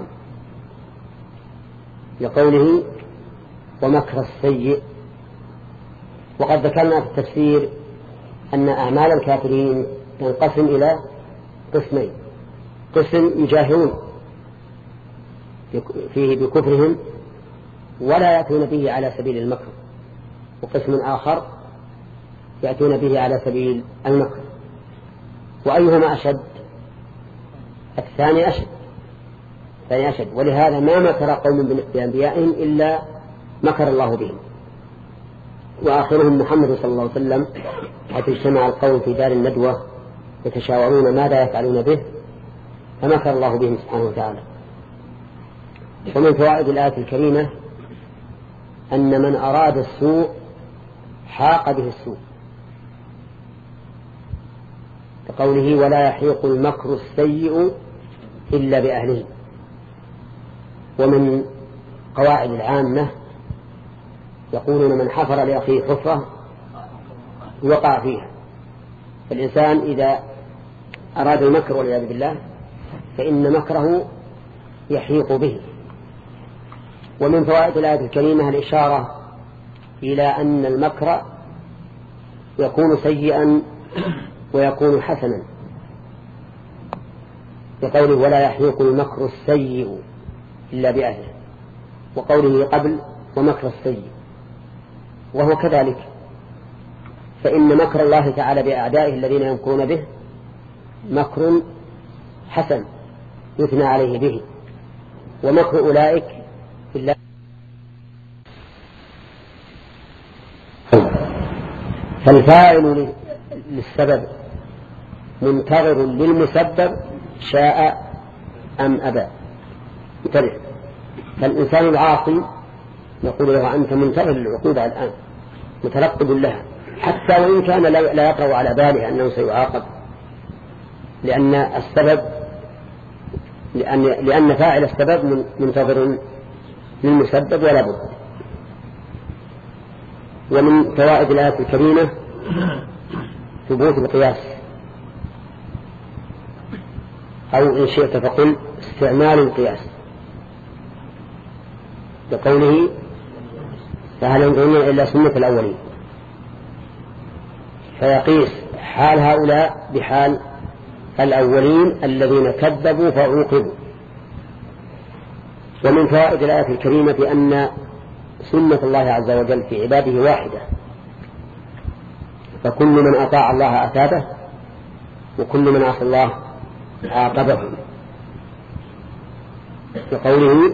لقوله ومكر السيء. وقد ذكرنا في التفسير أن أعمال الكافرين تنقسم إلى قسمين: قسم يجاهرون فيه بكفرهم ولا يأتون به على سبيل المكر، وقسم آخر يأتون به على سبيل المكر. وأيهما أشد؟ الثاني أشد الثاني أشد ولهذا ما مكر قوم بأنبيائهم إلا مكر الله بهم. وآخرهم محمد صلى الله عليه وسلم، حيث اجتمع القوم في دار الندوة يتشاورون ماذا يفعلون به فمكر الله بهم سبحانه وتعالى. ومن فوائد الآية الكريمة أن من أراد السوء حاق به السوء، قوله ولا يحيق المكر السيء إلا بأهله. ومن قواعد العامة يقولون من حفر لأخيه حفرة وقع فيها. فالإنسان إذا أراد المكر والعياذ بالله فإن مكره يحيق به. ومن فوائد الآية الكريمة الإشارة إلى أن المكر يكون سيئا ويكون حسنا، بقوله ولا يحيق المكر السيء إلا بأهله، وقوله قبل ومكر السيء. وهو كذلك، فإن مكر الله تعالى بأعدائه الذين يمكرون به مكر حسن يثنى عليه به، ومكر أولئك إلا. فالفاعل للسبب منتظر للمسبب شاء أم أبى. انتبه، فالإنسان العاصي يقول له أنت منتظر للعقوبة الآن مترقب لها، حتى وإن كان لا يقرأ على باله أنه سيعاقب، لأن السبب لأن, لأن فاعل السبب منتظر للمسبب ولا بد. ومن فوائد الآية الكريمة ثبوت القياس، أو إن شئت فقل استعمال القياس، بقوله فهل ينظرون إلا سنة الأولين، فيقيس حال هؤلاء بحال الأولين الذين كذبوا فعوقبوا. ومن فوائد الآية الكريمة أن سنة الله عز وجل في عباده واحدة، فكل من أطاع الله أثابه وكل من عصى الله عاقبه، بقوله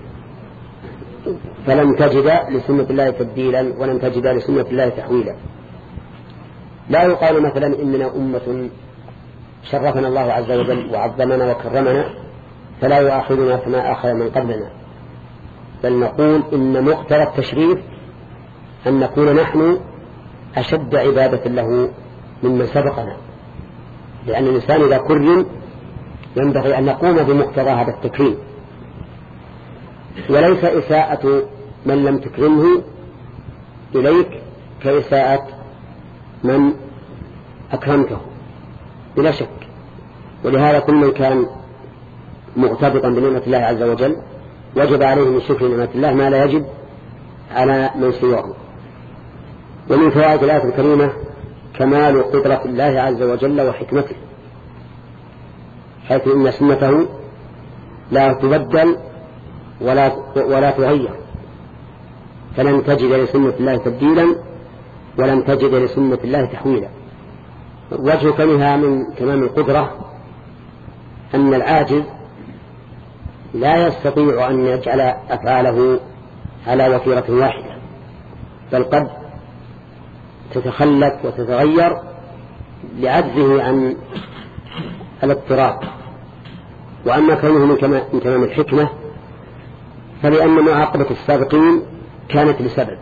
فلم تجد لسنة الله تبديلا ولم تجد لسنة الله تحويلا. لا يقال مثلا إننا أمة شرفنا الله عز وجل وعظمنا وكرمنا فلا يؤاخذنا كما آخر من قبلنا، بل نقول إن مقتضى التشريف أن نكون نحن أشد عبادة له ممن سبقنا، لأن الإنسان إذا كرم ينبغي أن نقوم بمقتضى هذا التكريم، وليس إساءة من لم تكرمه إليك كإساءة من أكرمته بلا شك. ولهذا كل من كان مغتبطا بنعمة الله عز وجل وجب عليه من شكر نعمة الله ما لا يجب على من سواه. ومن فوائد الآية الكريمة كمال قدرة الله عز وجل وحكمته، حيث إن سنته لا تبدل ولا ولا تغير، فلن تجد لسنة الله تبديلا ولن تجد لسنة الله تحويلا. وجه كونها من تمام القدرة أن العاجز لا يستطيع أن يجعل أفعاله على وتيرة واحدة، بل قد تتخلف وتتغير لعجزه عن الاضطراب. وأما كونه من تمام الحكمة فلأن معاقبة السابقين كانت لسبب،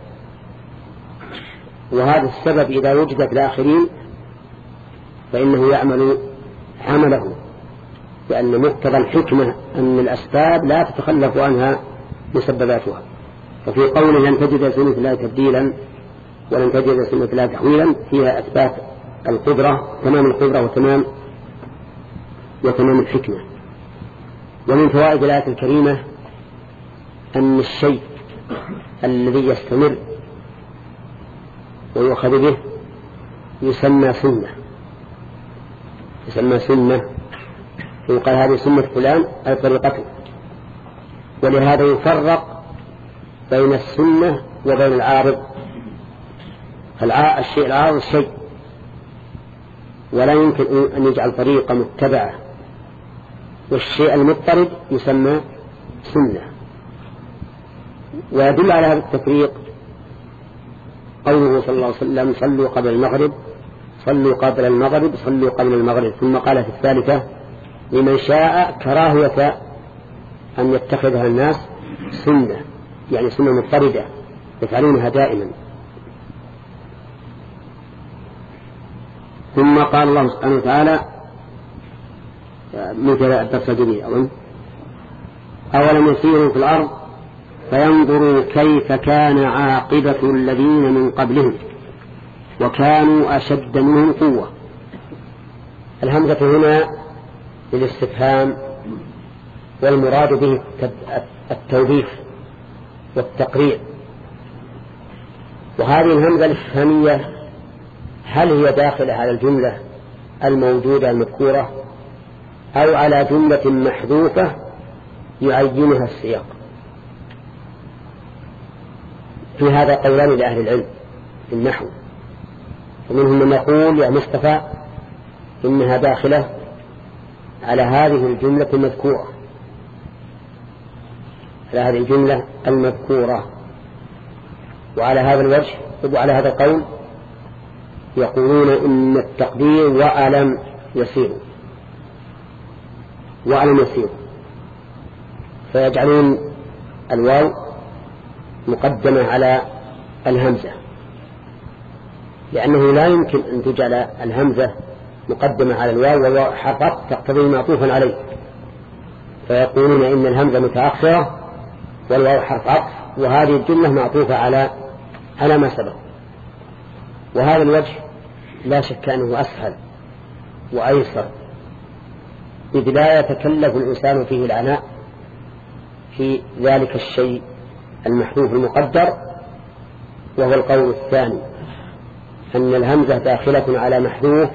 وهذا السبب إذا وجد في الآخرين فإنه يعمل عمله، لأن مقتضى الحكمة أن الأسباب لا تتخلف عنها مسبباتها. وفي قوله لن تجد سنة الله تبديلا ولن تجد سنة الله تحويلا فيها أثبات القدرة، تمام القدرة وتمام وتمام الحكمة. ومن فوائد الآية الكريمة أن الشيء الذي يستمر ويؤخذ به يسمى سنة، يسمى سنة، ويقال هذه سنة فلان أي طريقته. ولهذا يفرق بين السنة وبين العارض. الشيء العارض شيء ولا يمكن أن يجعل طريقة متبعة، والشيء المضطرد يسمى سنة. ويدل على هذا التفريق قوله صلى الله عليه وسلم صلوا قبل المغرب صلوا قبل المغرب صلوا قبل المغرب، ثم قال في الثالثة لمن شاء كراهية أن يتخذها الناس سنة، يعني سنة مضطردة يفعلونها دائما. ثم قال الله سبحانه وتعالى مثل الدرس الجديد أظن. أولم يسيروا في الأرض فينظروا كيف كان عاقبة الذين من قبلهم وكانوا أشد منهم قوة. الهمزة هنا للاستفهام، والمراد به التوبيخ والتقريع. وهذه الهمزة الاستفهامية هل هي داخلة على الجملة الموجودة المذكورة أو على جملة محذوفة يعينها السياق؟ في هذا قولان لأهل العلم في النحو، ومنهم من يقول يا مصطفى إنها داخلة على هذه الجملة المذكورة، على هذه الجملة المذكورة. وعلى هذا الوجه وعلى هذا القول يقولون إن التقدير وألم يسيروا وألم يسيروا، فيجعلون الواو مقدمة على الهمزة، لأنه لا يمكن أن تجعل الهمزة مقدمة على الواو والواو حرف تقتضي معطوفا عليه، فيقولون إن الهمزة متأخرة والواو حرف عطف، وهذه الجملة معطوفة على على ما سبق. وهذا الوجه لا شك أنه أسهل وأيسر، إذ لا يتكلف الإنسان فيه العناء في ذلك الشيء المحذوف المقدر، وهو القول الثاني أن الهمزة داخلة على محذوف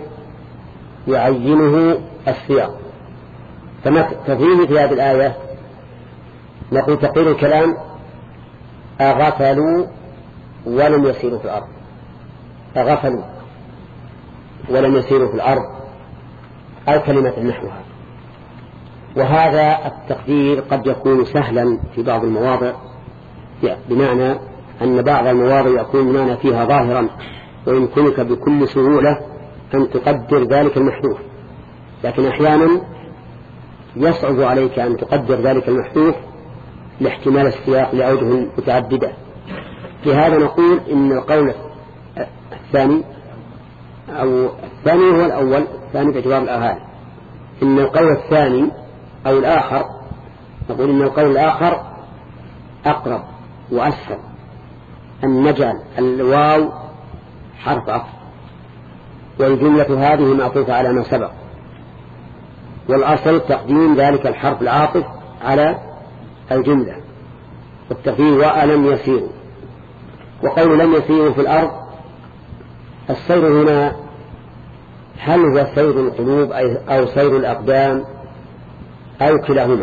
يعينه السياق. فمثل في هذه الآية نقول تقول الكلام أغفلوا ولم يسيروا في الأرض، أغفلوا ولم يسيروا في الأرض أو كلمة نحوها. وهذا التقدير قد يكون سهلا في بعض المواضع، بمعنى أن بعض المواضع يكون المعنى فيها ظاهرا ويمكنك بكل سهولة أن تقدر ذلك المحذوف، لكن أحيانا يصعب عليك أن تقدر ذلك المحذوف لاحتمال السياق لأوجه متعددة. لهذا نقول إن القول الثاني أو الثاني هو الأول، الثاني باعتبار الآهال، إن القول الثاني أو الآخر نقول إن القول الآخر أقرب وأسهل، أن نجعل الواو حرف عطف والجملة هذه معطوفة على ما سبق، والأصل تقديم ذلك الحرف العاطف على الجملة، والتقدير وألم يسيروا. وقول لم يسيروا في الأرض، السير هنا هل هو سير القلوب أو سير الأقدام أو كلاهما؟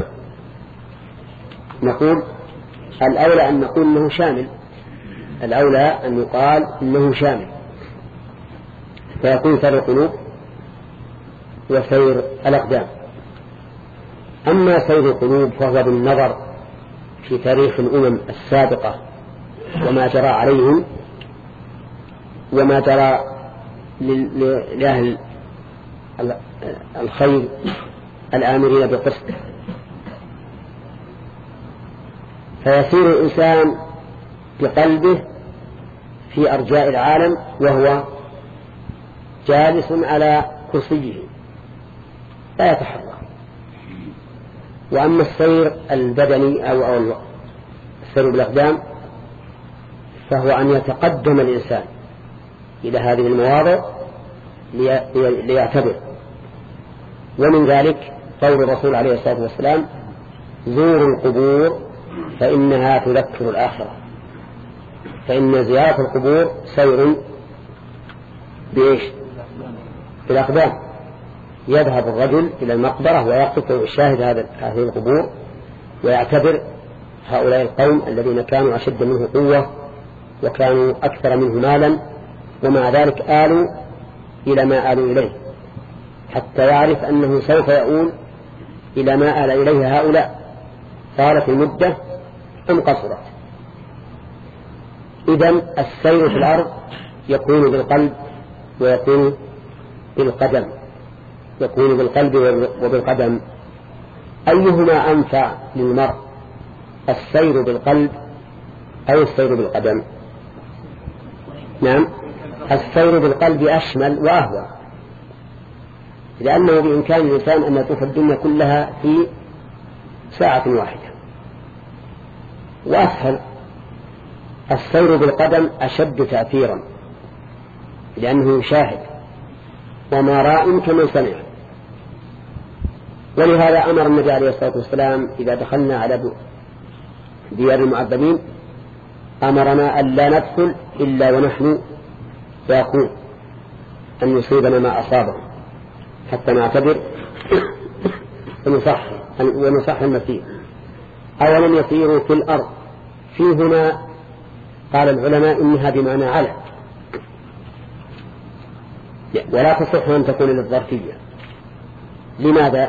نقول الأولى أن نقول إنه شامل، الأولى أن يقال إنه شامل، فيكون سير القلوب وسير الأقدام. أما سير القلوب فهو بالنظر في تاريخ الأمم السابقة وما جرى عليهم وما جرى لأهل الخير الآمرين بالقسط، فيسير الإنسان بقلبه في أرجاء العالم وهو جالس على كرسيه لا يتحرك. وأما السير البدني أو, أو السير بالأقدام فهو أن يتقدم الإنسان إلى هذه المواضع ليعتبر. ومن ذلك قول الرسول عليه الصلاة والسلام زوروا القبور فإنها تذكر الآخرة، فإن زيارة القبور سير بإيش؟ بالأقدام. يذهب الرجل إلى المقبرة ويقف ويشاهد هذه القبور ويعتبر هؤلاء القوم الذين كانوا أشد منه قوة وكانوا أكثر منه مالا، ومع ذلك آلوا إلى ما آلوا إليه، حتى يعرف أنه سوف يؤول إلى ما آل إليه هؤلاء، طالت المدة أم قصرت. إذن السير في الأرض يكون بالقلب ويكون بالقدم، يكون بالقلب وبالقدم. أيهما أنفع للمرء، السير بالقلب أو السير بالقدم؟ نعم، السير بالقلب أشمل وأهوى، لأنه بإمكان الإنسان أن يطوف الدنيا كلها في ساعة واحدة. وأسهل السير بالقدم أشد تأثيرا لأنه يشاهد وما راء كمن سمع. ولهذا أمر النبي عليه الصلاة والسلام إذا دخلنا على ديار المعذبين أمرنا أن لا ندخل إلا ونحن يقول أن يصيبنا ما أصابه حتى نعتبر ونصح ونصح المسيح. أولم يسيروا في الأرض. في هنا قال العلماء إنها بمعنى على، ولا تصح أن تكون للظرفية. لماذا؟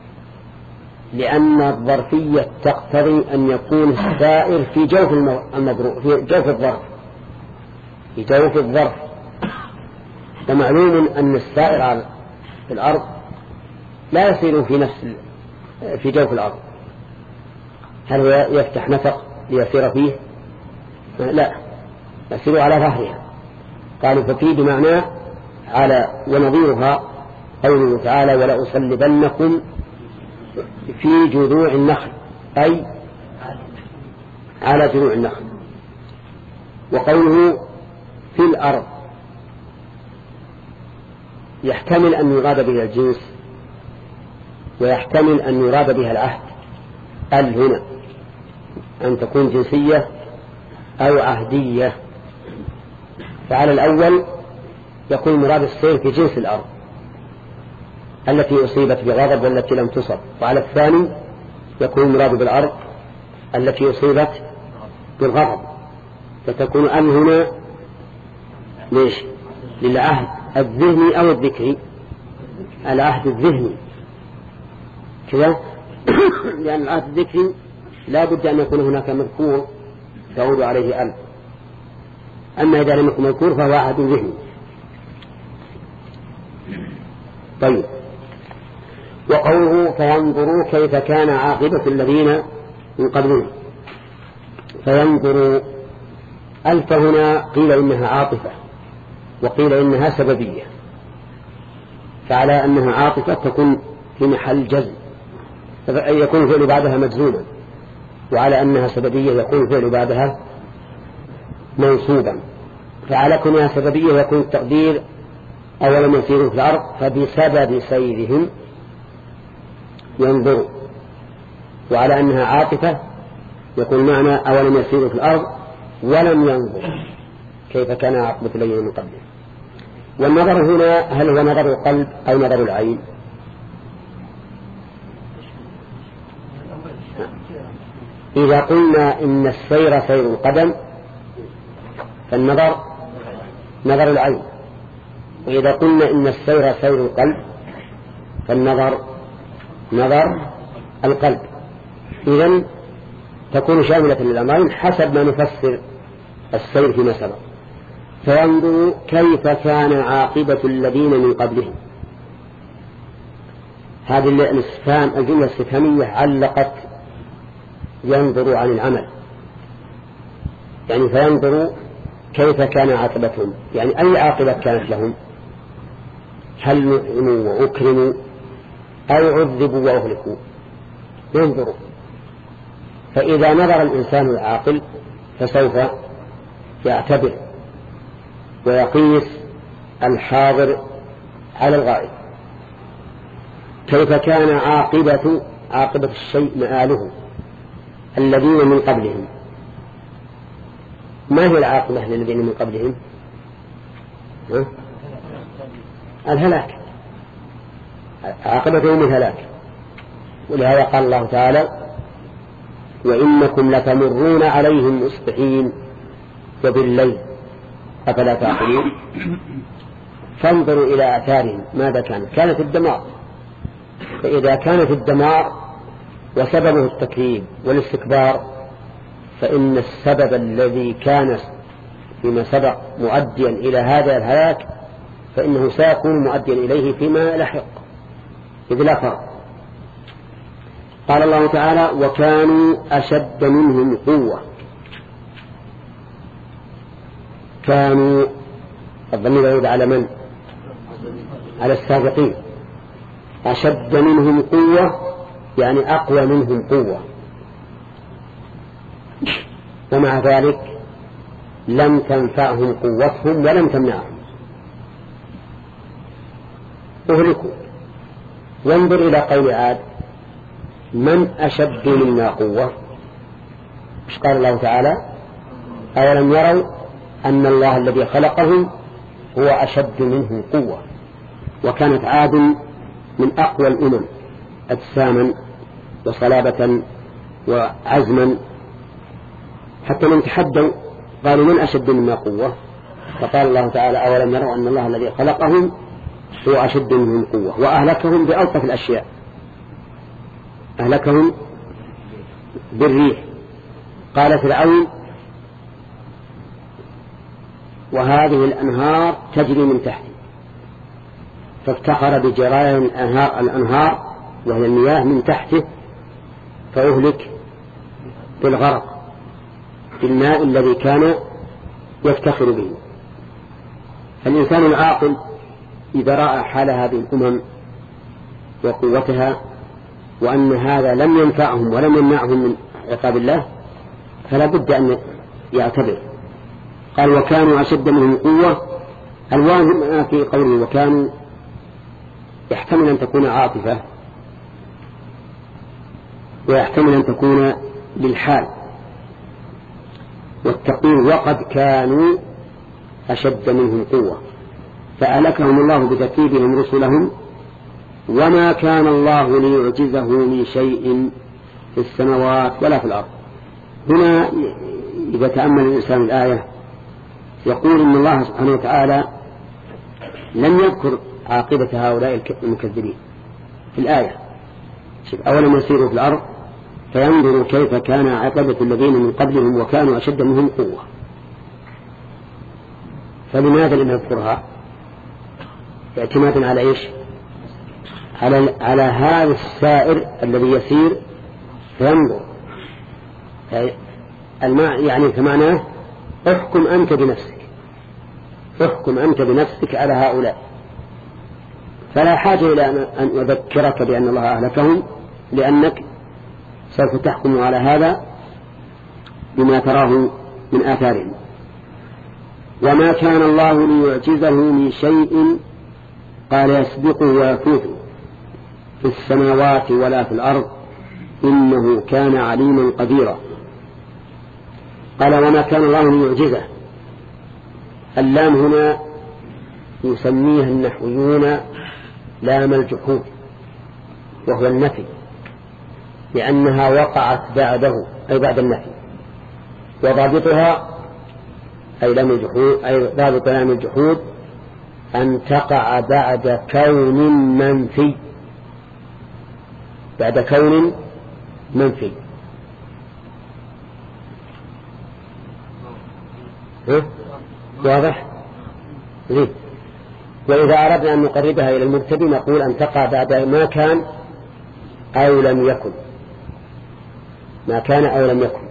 لأن الظرفية تقتضي أن يكون السائر في جوف المضروب، في جوف الظرف، في جوف الظرف. ومعلوم أن السائر على الأرض لا يسير في نفس في جوف الأرض. هل هو يفتح نفق ليسير فيه؟ لا، يسير على ظهرها. قالوا ففي بمعنى على. ونظيرها قوله تعالى ولأصلبنكم في جذوع النخل، أي على جذوع النخل. وقوله في الأرض يحتمل أن يراد بها الجنس ويحتمل أن يراد بها العهد. ال هنا أن تكون جنسية أو عهدية. فعلى الأول يكون مراد السير في جنس الأرض التي أصيبت بغضب والتي لم تصب، وعلى الثاني يكون مراد بالأرض التي أصيبت بالغضب. فتكون ال هنا ليش؟ للعهد الذهني أو الذكري. العهد الذهني كذا لأن العهد الذكري لا بد أن يكون هناك مذكور تعود عليه ال. أما إذا لم يكن مذكور فهو عهد ذهني. طيب. وقوله فينظروا كيف كان عاقبة الذين من قبلهم. فينظروا ألف هنا قيل إنها عاطفة وقيل إنها سببية. فعلى أنها عاطفة تكون في محل جزم يكون فعل بعدها مجزوما، وعلى أنها سببية يكون فعل بعدها منصوبا. فعلى كونها سببية يكون التقدير أولم يسيروا في الأرض فبسبب سيرهم ينظروا. وعلى أنها عاطفة يكون معنى أولم يسيروا في الأرض ولم ينظروا كيف كان عاقبة الذين من قبلهم. والنظر هنا هل هو نظر القلب أو نظر العين؟ إذا قلنا إن السير سير القدم فالنظر نظر العين، وإذا قلنا إن السير سير القلب فالنظر نظر القلب. إذن تكون شاملة للأمرين حسب ما نفسر السير فيما سبق. فينظروا كيف كان عاقبة الذين من قبلهم. هذه الاستفهام الجملة الاستفهامية علقت ينظروا عن العمل، يعني فينظروا كيف كان عاقبتهم، يعني أي عاقبة كانت لهم. هل نعموا وأكرموا أو عذبوا وأهلكوا؟ ينظروا. فإذا نظر الإنسان العاقل فسوف يعتبر ويقيس الحاضر على الغائب. كيف كان عاقبة عاقبة الشيء مآله الذين من قبلهم. ما هي العاقبة للذين من قبلهم؟ ها؟ الهلاك، عاقبتهم الهلاك. ولهذا قال الله تعالى وإنكم لتمرون عليهم مصبحين وبالليل أفلا تعقلون. فانظروا إلى آثارهم ماذا كانت. كانت الدمار. فإذا كانت الدمار وسببه التكذيب والاستكبار فإن السبب الذي كان فيما سبق مؤديا إلى هذا الهلاك فإنه سيكون مؤديا إليه فيما لحق إذ لا فرق. قال الله تعالى وكانوا أشد منهم قوة. كانوا الضمير يعود على من؟ على السابقين. أشد منهم قوة يعني أقوى منهم قوة، ومع ذلك لم تنفعهم قوتهم ولم تمنعهم، أهلكوا. وانظر إلى قول عاد: من أشد منا قوة. مش قال الله تعالى: أولم يروا أن الله الذي خلقهم هو أشد منهم قوة. وكانت عاد من أقوى الأمم أجساما وصلابة وعزما، حتى من تحدوا قالوا: من أشد منا قوة؟ فقال الله تعالى: أولم يروا أن الله الذي خلقهم هو أشد منهم قوة. وأهلكهم بألطف الأشياء، أهلكهم بالريح. قال فرعون: وهذه الأنهار تجري من تحتي، فافتخر بجريان الأنهار, الأنهار وهي المياه من تحته، فأهلك بالغرق بالماء الذي كان يفتخر به. الإنسان العاقل إذا رأى حال هذه الأمم وقوتها وأن هذا لم ينفعهم ولم يمنعهم من عقاب الله فلا بد أن يعتبر. قال: وكانوا أشد منهم قوة. الواو في قوله وكانوا يحتمل أن تكون عاطفة ويحتمل أن تكون للحال، والتقدير: وقد كانوا أشد منهم قوة، فأهلكهم الله بتكذيبهم رسلهم، وما كان الله ليعجزه من شيء في السماوات ولا في الأرض. هنا إذا تأمل الإنسان الآية يقول إن الله سبحانه وتعالى لم يذكر عاقبة هؤلاء المكذبين في الآية. أولم يسيروا في الأرض فينظروا كيف كان عاقبة الذين من قبلهم وكانوا أشد منهم قوة. فلماذا لم يذكرها؟ اعتمادا على إيش؟ على, على هذا السائر الذي يسير فينظر، الماء يعني كمعناه: احكم أنت بنفسك، احكم أنت بنفسك على هؤلاء. فلا حاجة إلى أن أذكرك بأن الله أهلكهم، لأنك سوف تحكم على هذا بما تراه من آثارهم. وما كان الله ليعجزه من شيء، قال: يسبقه ويفوته في السماوات ولا في الأرض إنه كان عليما قديرا. قال: وما كان الله ليعجزه. اللام هنا يسميها النحويون لام الجحود، وهو النفي، لأنها وقعت بعده أي بعد النفي. وضابطها أي لام الجحود، أي ضابط لام الجحود أن تقع بعد كون منفي، بعد كون منفي. ها؟ واضح؟ ليه؟ وإذا أردنا أن نقربها إلى المبتدئ نقول أن تقع بعد ما كان أو لم يكن، ما كان أو لم يكن.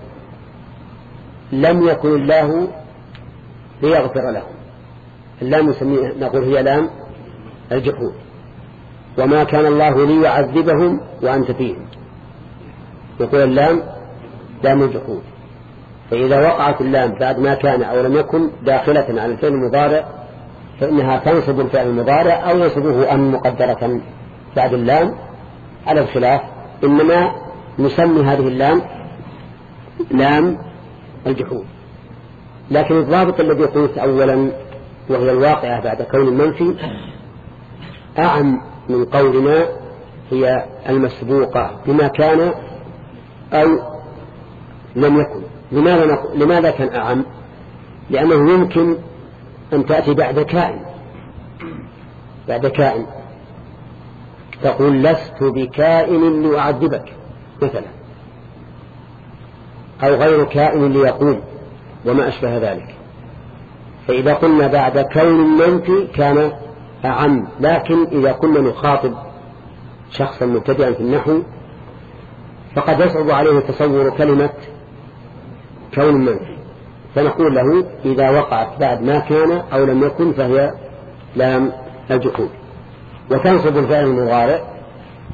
لم يكن الله ليغفر لهم، اللام نسميها نقول هي لام الجحود. وما كان الله ليعذبهم وأنت فيهم، نقول اللام لام الجحود. فإذا وقعت اللام بعد ما كان أو لم يكن داخلة على الفعل المضارع فإنها تنصب الفعل المضارع أو ينصبه أن مقدرة بعد اللام على الخلاف. إنما نسمي هذه اللام لام الجحود. لكن الضابط الذي قلت أولا وهي الواقعة بعد كون المنفي أعم من قولنا هي المسبوقة بما كان أو لم يكن. لماذا, لماذا كان أعم؟ لأنه يمكن أن تأتي بعد كائن، بعد كائن تقول: لست بكائن لأعذبك مثلا، أو غير كائن ليقوم وما أشبه ذلك. فإذا قلنا بعد كون منفي كان أعم. لكن إذا كنا نخاطب شخصا مبتدئا في النحو فقد يصعب عليه تصور كلمة كون منفي، فنقول له إذا وقعت بعد ما كان أو لم يكن فهي لام الجحود. وتنصب الفعل المضارع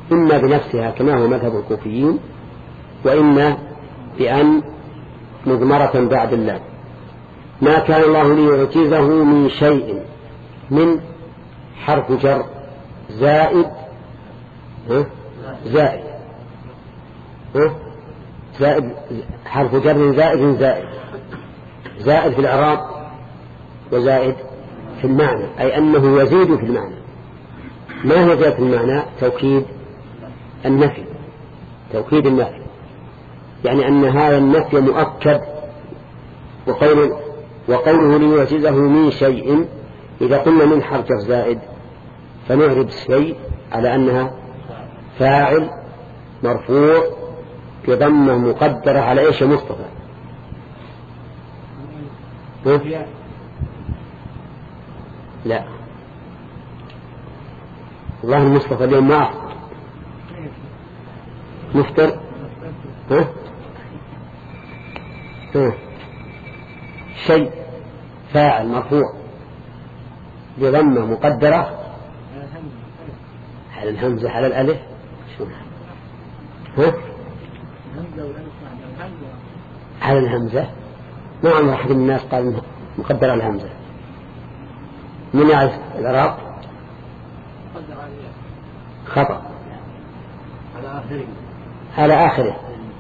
إما بنفسها كما هو مذهب الكوفيين، وإما بأن مضمرة بعد الله. ما كان الله ليعجزه من شيء، من حرف جر زائد ها؟ زائد ها؟ زائد حرف جر زائد زائد زائد في الإعراب وزائد في المعنى، أي أنه يزيد في المعنى. ما هي زيادة المعنى؟ توكيد النفي، توكيد النفي، يعني أن هذا النفي مؤكد. وقوله, وقوله ليعجزه من شيء، إذا قلنا من حرف جر زائد فنعرب الشيء على أنها فاعل مرفوع بضمة مقدرة على إيش يا مصطفى؟ لا والله المصطفى اليوم ما أفطر. مفطر ها؟ ها؟ شيء فاعل مرفوع بضمة مقدرة على الهمزة على الألف. شو ها؟ على الهمزة. ما عمر أحد من الناس قال مقدر على الهمزة. من يعرف العراق؟ خطأ على آخره. على آخره.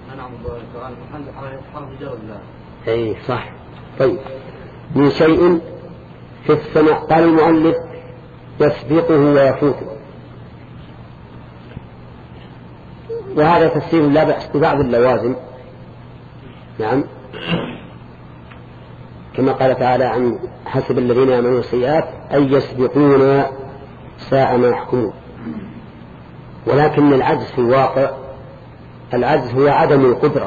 أي صح. طيب من شيء في السماء. قال المؤلف يسبقه ويفوته، وهذا تفسير لا بأس ببعض اللوازم. نعم، كما قال تعالى عن حسب الذين يعملون السيئات أن يسبقون ساء ما يحكمون. ولكن العجز في الواقع، العجز هو عدم القدرة،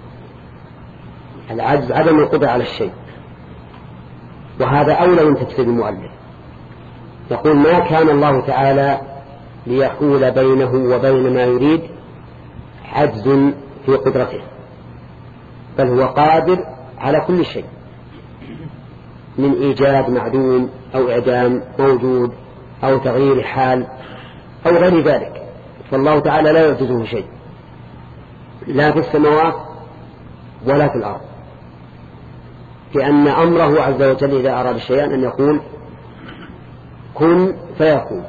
العجز عدم القدرة على الشيء، وهذا أولى من تفسير المؤلف. يقول ما كان الله تعالى ليحول بينه وبين ما يريد عجز في قدرته، بل هو قادر على كل شيء، من إيجاد معدوم أو إعدام موجود أو تغيير حال أو غير ذلك. فالله تعالى لا يعجزه شيء، لا في السماوات ولا في الأرض، لأن أمره عز وجل إذا أراد شيئا أن يقول كن فيكون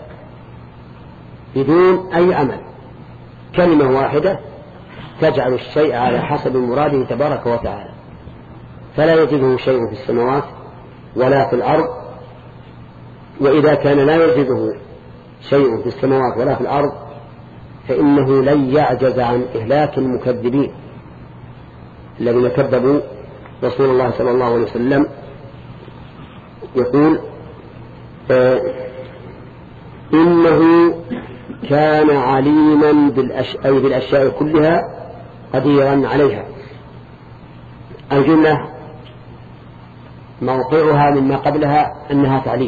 بدون أي عمل، كلمة واحدة تجعل الشيء على حسب مراده تبارك وتعالى. فلا يجده شيء في السماوات ولا في الأرض، وإذا كان لا يجده شيء في السماوات ولا في الأرض فإنه لن يعجز عن إهلاك المكذبين الذين كذبوا رسول الله صلى الله عليه وسلم. يقول آه إنه كان عليما بالأشياء, بالأشياء كلها قديرا عليها. الجملة موقعها مما قبلها أنها تعليل،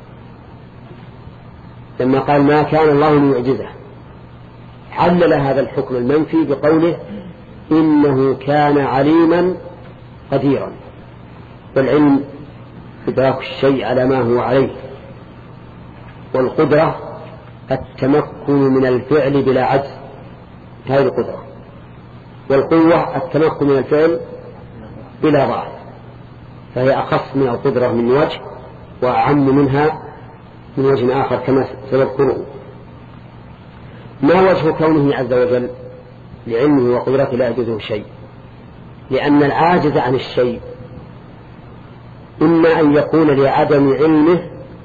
لما قال ما كان الله ليعجزه علل هذا الحكم المنفي بقوله إنه كان عليما قديرا. والعلم إدراك الشيء على ما هو عليه، والقدرة التمكن من الفعل بلا عجز، هذه القدرة. والقوة التمكن من الفعل بلا ضعف، فهي أخص من القدرة من وجه وأعم منها من وجه آخر كما سنذكره. ما وجه كونه عز وجل لعلمه وقدرته لا يجوزه شيء؟ لأن العاجز عن الشيء إما أن يكون لعدم علمه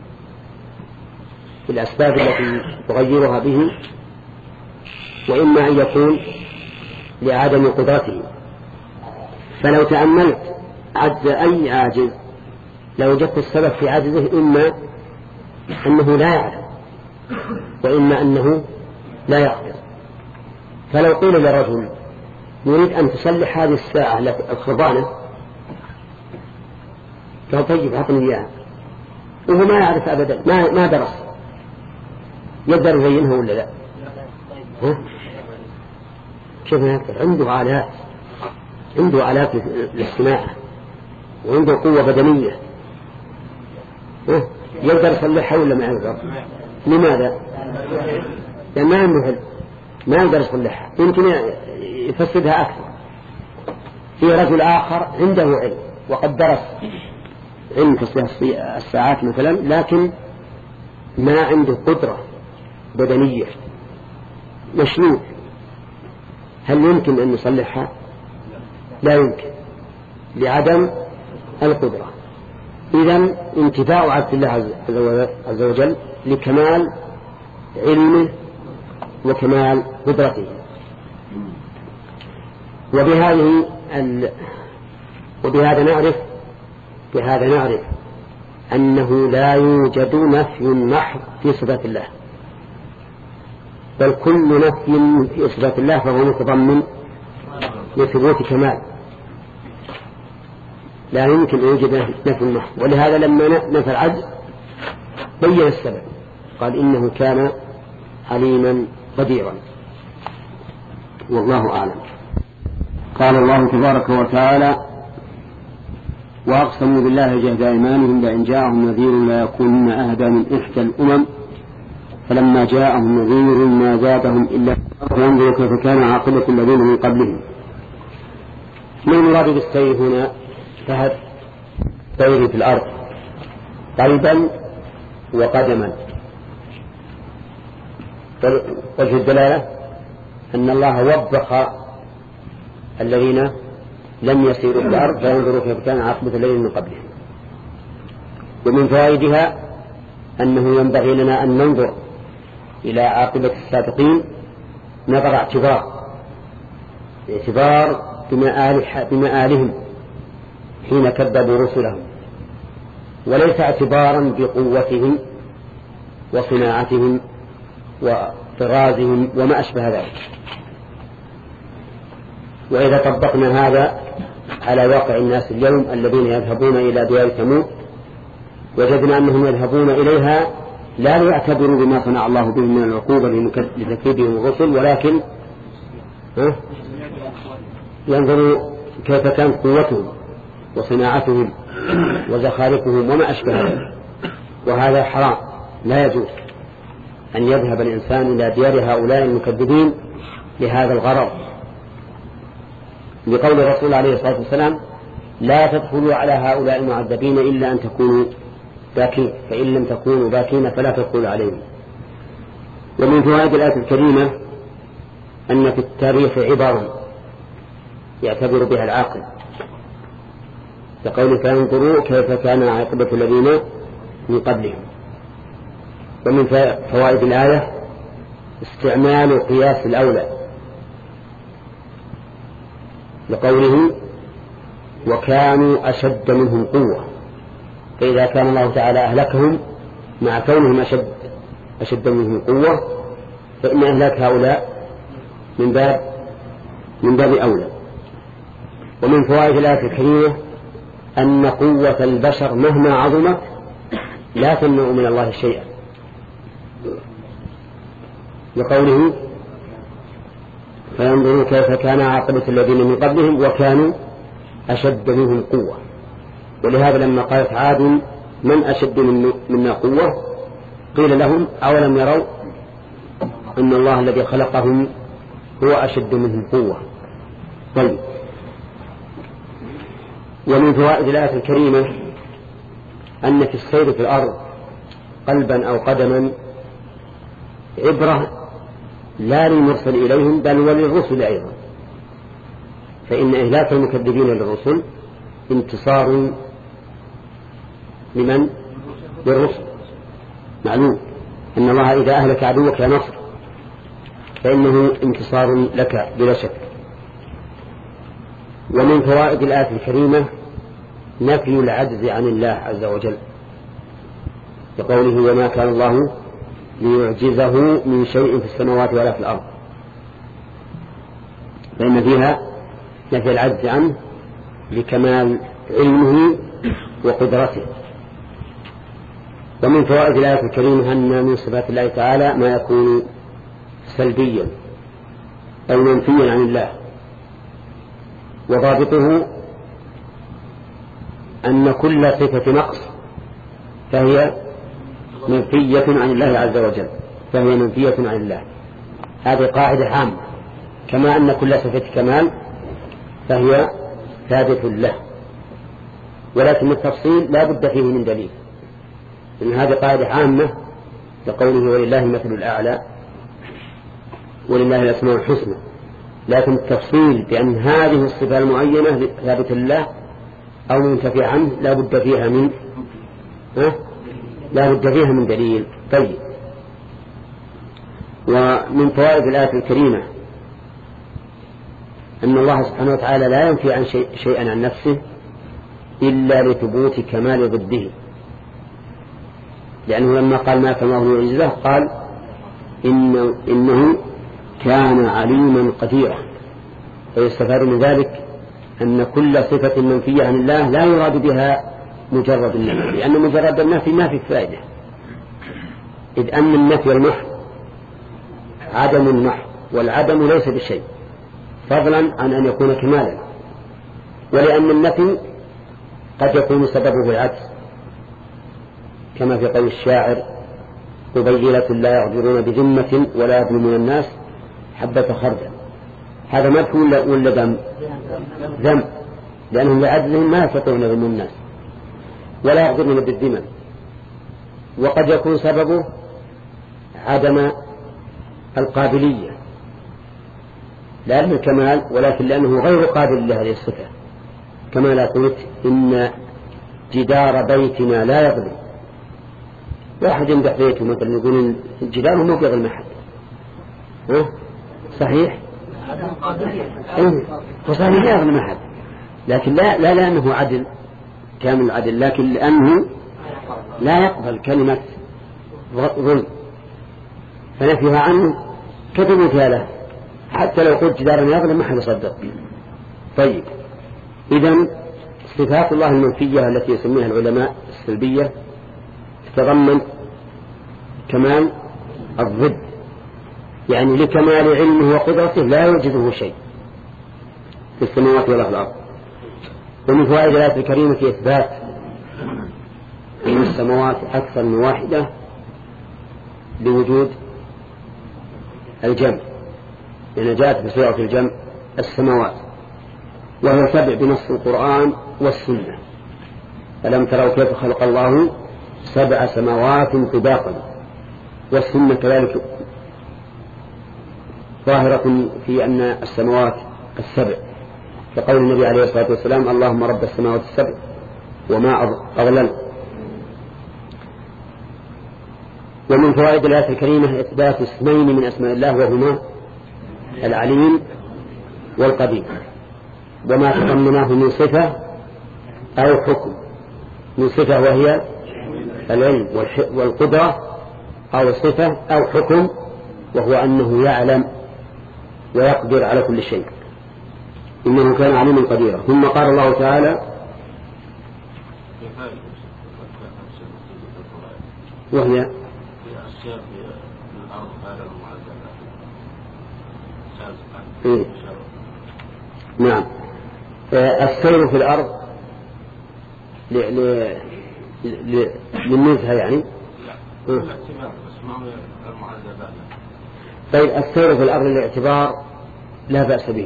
في الأسباب التي تغيرها به، وإما أن يكون لعدم قدرته. فلو تأملت عجز أي عاجز لو وجدت السبب في عجزه إما أنه لا يعلم وإما أنه لا يقدر. فلو قيل لرجل نريد أن تصلح هذه الساعة الخربانة، قال طيب أعطني إياها، وهو ما يعرف أبدا، ما ما درس، يقدر يبينها ولا لا؟ ها؟ كيف يقدر؟ عنده آلات، عنده آلات للصناعة وعنده قوة بدنية، ها؟ يقدر يصلحها ولا ما يقدر؟ لماذا؟ لأن ما عنده علم. ما يقدر يصلحها، يمكن يفسدها أكثر. في رجل آخر عنده علم وقد درس علم تصليح الساعات مثلا، لكن ما عنده قدرة بدنية مشلول، هل يمكن أن يصلحها؟ لا يمكن لعدم القدرة. إذن انتفاع عبد الله عز وجل لكمال علمه وكمال قدرته. وبهذه ال... وبهذا نعرف بهذا نعرف أنه لا يوجد نفي محض في صفات الله، بل كل نفي في صفات الله فهو متضمن لثبوت كمال، لا يمكن أن يوجد نفي محض. ولهذا لما نفى العجز بين السبب، قال إنه كان عليما قديرا، والله أعلم. قال الله تبارك وتعالى: وأقسموا بالله جهد أيمانهم لئن جاءهم نذير لا يكونن أهدى من إحدى الأمم فلما جاءهم نذير ما زادهم إلا فينظروا كيف كان عاقبة الذين من قبلهم. ما المراد بالسير هنا؟ فهد سير في الأرض قلبا وقدما. وجه الدلالة أن الله وبخ الذين لم يسيروا في الأرض فينظروا كيف كان عاقبة الذين من قبلهم. ومن فوائدها أنه ينبغي لنا أن ننظر إلى عاقبة السابقين نظر اعتبار اعتبار بمآلهم حين كذبوا رسلهم، وليس اعتبارا بقوتهم وصناعتهم وطرازهم وما أشبه ذلك. وإذا طبقنا هذا على واقع الناس اليوم الذين يذهبون إلى ديار ثمود وجدنا أنهم يذهبون إليها لا ليعتبروا بما صنع الله بهم من العقوبة لتكذيبهم الرسل، ولكن ينظروا كيف كانت قوتهم وصناعتهم وزخارفهم وما أشبه ذلك. وهذا حرام، لا يجوز أن يذهب الإنسان إلى ديار هؤلاء المكذبين لهذا الغرض، لقول الرسول عليه الصلاة والسلام: لا تدخلوا على هؤلاء المعذبين إلا أن تكونوا باكين، فإن لم تكونوا باكين فلا تدخلوا عليهم. ومن فوائد الآية الكريمة أن في التاريخ عبر يعتبر بها العاقل، لقول فانظروا كيف كان عاقبة الذين من قبلهم. ومن فوائد الآية استعمال قياس الأولى، لقوله وكانوا أشد منهم قوة، فإذا كان الله تعالى أهلكهم مع كونهم أشد, أشد منهم قوة فإن أهلاك هؤلاء من باب من باب أولى. ومن فوائد الآية الكريمة أن قوة البشر مهما عظمت لا تمنع من الله شيئا، لقوله فينظروا كيف كان عاقبة الذين من قبلهم وكانوا أشد منهم قوة. ولهذا لما قالت عاد من أشد منا قوة قيل لهم أولم يروا أن الله الذي خلقهم هو أشد منهم قوة. طيب، ومن فوائد الآية الكريمة أن في السير في الأرض قلبا أو قدما عبرة لا للمرسل إليهم بل وللرسل أيضا، فإن إهلاك المكذبين للرسل انتصار لمن؟ للرسل. معلوم أن الله إذا أهلك عدوك نصر فإنه انتصار لك بلا شك. ومن فوائد الآية الكريمة نفي العجز عن الله عز وجل، بقوله وما كان الله ليعجزه من شيء في السماوات ولا في الأرض، فإن فيها نفي العجز عنه لكمال علمه وقدرته. ومن فوائد الآية الكريمة أن من صفات الله تعالى ما يكون سلبيا أو منفيا عن الله، وضابطه أن كل صفة نقص فهي منفية عن الله عز وجل، فهي منفية عن الله. هذه قاعدة عامة، كما أن كل صفة كمال فهي ثابت له، ولكن التفصيل لا بد فيه من دليل، إن هذه قاعدة عامة لقوله ولله المثل الأعلى ولله الأسماء الحسنى، لكن التفصيل بأن هذه الصفة المعينة ثابتة لله أو منتفي عنه لا بد فيها من أه؟ لا بد فيها من دليل. طيب، ومن فوائد الآية الكريمة أن الله سبحانه وتعالى لا ينفي عن شيء شيئا عن نفسه إلا لثبوت كمال ضده، لأنه لما قال ما كان الله يعجزه قال إن إنه كان عليما قديرا، فيستفاد من ذلك أن كل صفة منفية عن الله لا يراد بها مجرد النفي، لأن مجرد النفي ما في فائدة، إذ أن النفي المحض عدم المحض، والعدم ليس بشيء فضلا عن أن يكون كمالا، ولأن النفي قد يكون سببه العكس، كما في قول الشاعر قبيلة لا يعذرون بذمة ولا يظلمون الناس حبة خردل. هذا مدح ولا ذم؟ ذم، لأنهم لعجزهم ما يستطيعون يظلمون الناس ولا يعذرون بالذمة، وقد يكون سببه عدم القابلية لا للكمال ولكن لأنه غير قابل لهذه الصفة، كما لا قلت إن جدار بيتنا لا يظلم، واحد يمدح بيته مثلا يقول الجدار مو بيظلم أحد، ها صحيح؟ إيه فصحيح لا يظلم أحد، لكن لا لا لأنه عدل كامل العدل، لكن لأنه لا يقبل كلمة ظلم، فنفيها عنه كتبتها له، حتى لو قلت جدارا يظلم ما حد يصدق. طيب، إذن صفات الله المنفية التي يسميها العلماء السلبية تتضمن كمال الضد، يعني لكمال علمه وقدرته لا يوجده شيء في السماوات ولا في الأرض. ومن فوائد الآية الكريمة في إثبات أن السماوات أكثر من واحدة بوجود الجمع، لأن جاءت بصيغة الجمع السماوات، وهو سبع بنص القرآن والسنة. ألم تروا كيف خلق الله سبع سماوات طباقا، والسنة كذلك ظاهرة في أن السماوات السبع، كقول النبي عليه الصلاة والسلام اللهم رب السماوات السبع وما أضلل. ومن فوائد الآية الكريمة إثبات اسمين من أسماء الله وهما العليم والقدير، وما تضمناه من صفة أو حكم، من صفة وهي العلم والقدرة، أو صفة أو حكم وهو أنه يعلم ويقدر على كل شيء، إنه كان عليما قديرا. ثم قال الله تعالى وهي إيه؟ نعم، السير في الأرض للنزهة يعني. طيب، السير في الأرض للاعتبار لا بأس به،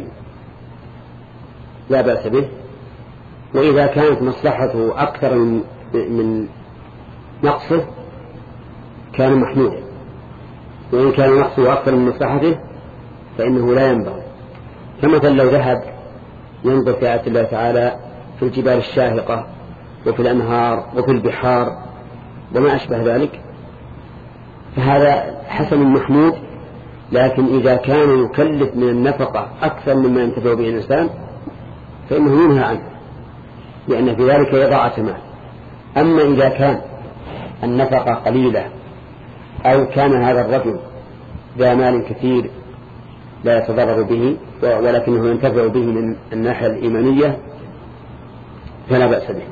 لا بأس به، وإذا كانت مصلحته أكثر من, من نقصه كان محمودا، وإن كان نقصه أكثر من مصلحته فإنه لا ينبغي، كمثل لو ذهب ينظر في آيات الله تعالى في الجبال الشاهقة وفي الأنهار وفي البحار وما أشبه ذلك، فهذا حسن محمود، لكن إذا كان يكلف من النفقة أكثر مما ينتفع به الإنسان فإنه ينهى عنه، لأن في ذلك يضاعف مال. أما إذا كان النفقة قليلة أو كان هذا الرجل ذا مال كثير لا يتضرر به ولكنه ينتفع به من الناحية الإيمانية فلا بأس به.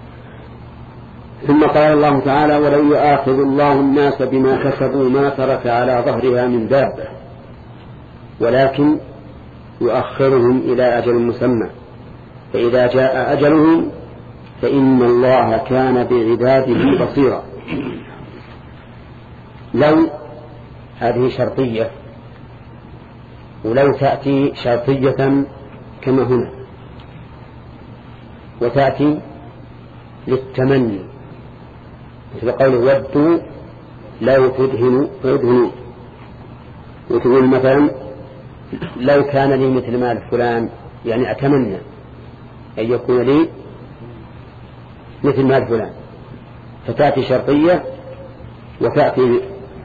ثم قال الله تعالى ولو يؤاخذ الله الناس بما كسبوا ما ترك على ظهرها من دابة ولكن يؤخرهم إلى أجل مسمى فإذا جاء أجلهم فإن الله كان بعباده بصيرا. لو هذه شرطية ولو تأتي شرطية كما هنا، وتأتي للتمني مثل قوله ودوا لو تدهنوا فيدهنوا، وتقول مثلا لو كان لي مثل مال فلان، يعني أتمنى أن يكون لي مثل مال فلان، فتأتي شرطية وتأتي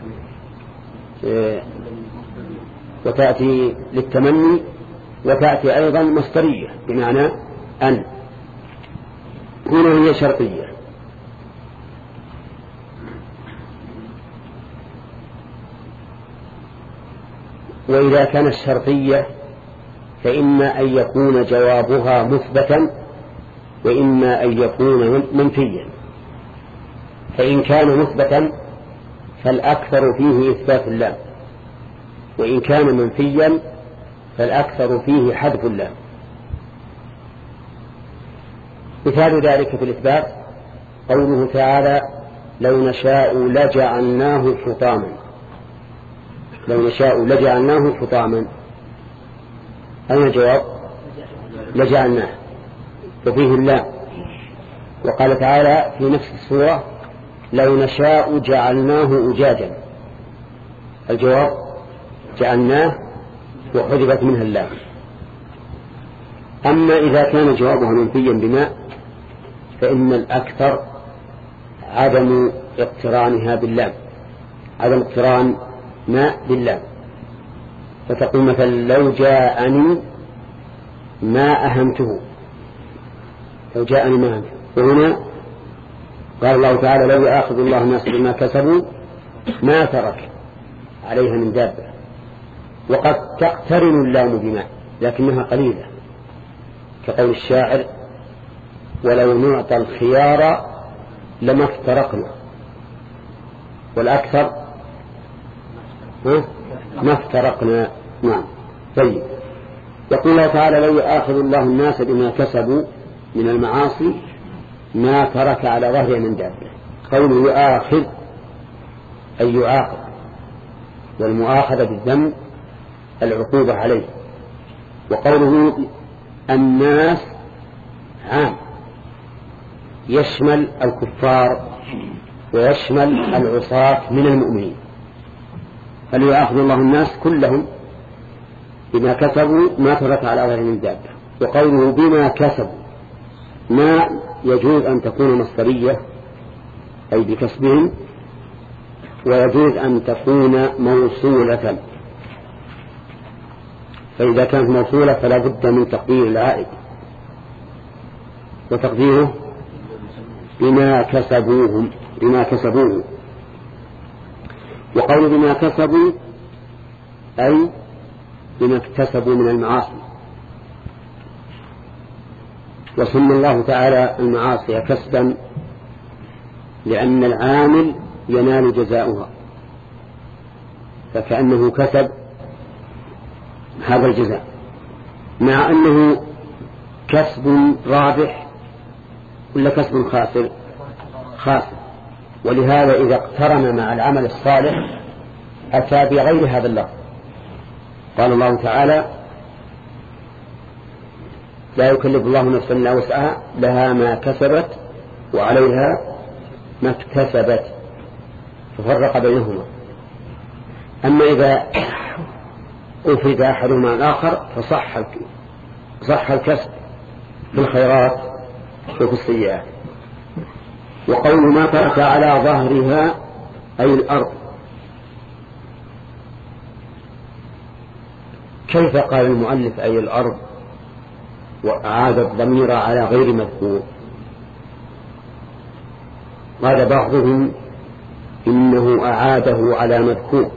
وتأتي للتمني، وتأتي أيضا مصدرية بمعنى أن. هنا هي شرطية. وإذا كانت شرطية فإما أن يكون جوابها مثبتا وإما أن يكون منفيا. فإن كان مثبتا فالأكثر فيه إثبات اللام، وإن كان منفيا فالأكثر فيه حذف اللام. مثال ذلك في الإثبات قوله تعالى لو نشاء لجعلناه حطاما. لو نشاء لجعلناه حطاما، أين الجواب؟ لجعلناه، وفيه اللام. وقال تعالى في نفس السورة لو نشاء جعلناه أجاجا، الجواب جعلناه وحذفت منها اللام. أما إذا كان جوابها منفيا بما، فإن الأكثر عدم اقترانها باللام، عدم اقتران ما باللام. فتقول مثلا لو جاءني ما أهمته، لو جاءني ما أهمته. وهنا قال الله تعالى لو يأخذ الله الناس بما كسبوا ما ترك عليها من دابة. وقد تقترن اللام بما لكنها قليلة، كقول الشاعر ولو نعطى الخيار لما افترقنا، والأكثر ما افترقنا. نعم. طيب، يقول الله تعالى لو يأخذ الله الناس بما كسبوا من المعاصي ما ترك على ظهره من دابة. قوله يأخذ أي يعاقب، والمؤاخذة بالذنب العقوبة عليه. وقوله الناس عام، يشمل الكفار ويشمل العصاة من المؤمنين. فليأخذ الله الناس كلهم بما كسبوا ما ترك على ظهره من دابة. وقوله بما كسبوا ما يجوز أن تكون مصدرية أي بكسبهم، ويجوز أن تكون موصولة. فإذا كانت موصولة فلا بد من تقدير العائد، وتقديره بما كسبوهم بما كسبوه. وقول بما كسبوا أي بما اكتسبوا من المعاصي. وسمى الله تعالى المعاصي كسبا لأن العامل ينال جزاؤها، فكأنه كسب هذا الجزاء، مع أنه كسب رابح ولا كسب خاسر خاسر. ولهذا إذا اقترن مع العمل الصالح أتى بغير هذا اللفظ. قال الله تعالى لا يكلف الله نفسا إلا وسعها لها ما كسبت وعليها ما اكتسبت، ففرق بينهما. أما إذا أفرد أحدهما الآخر فصح صح الكسب في الخيرات وفي السيئات. وقول ما ترك على ظهرها أي الأرض. كيف قال المؤلف أي الأرض وأعاد الضمير على غير مذكور؟ قال بعضهم إنه أعاده على مذكور،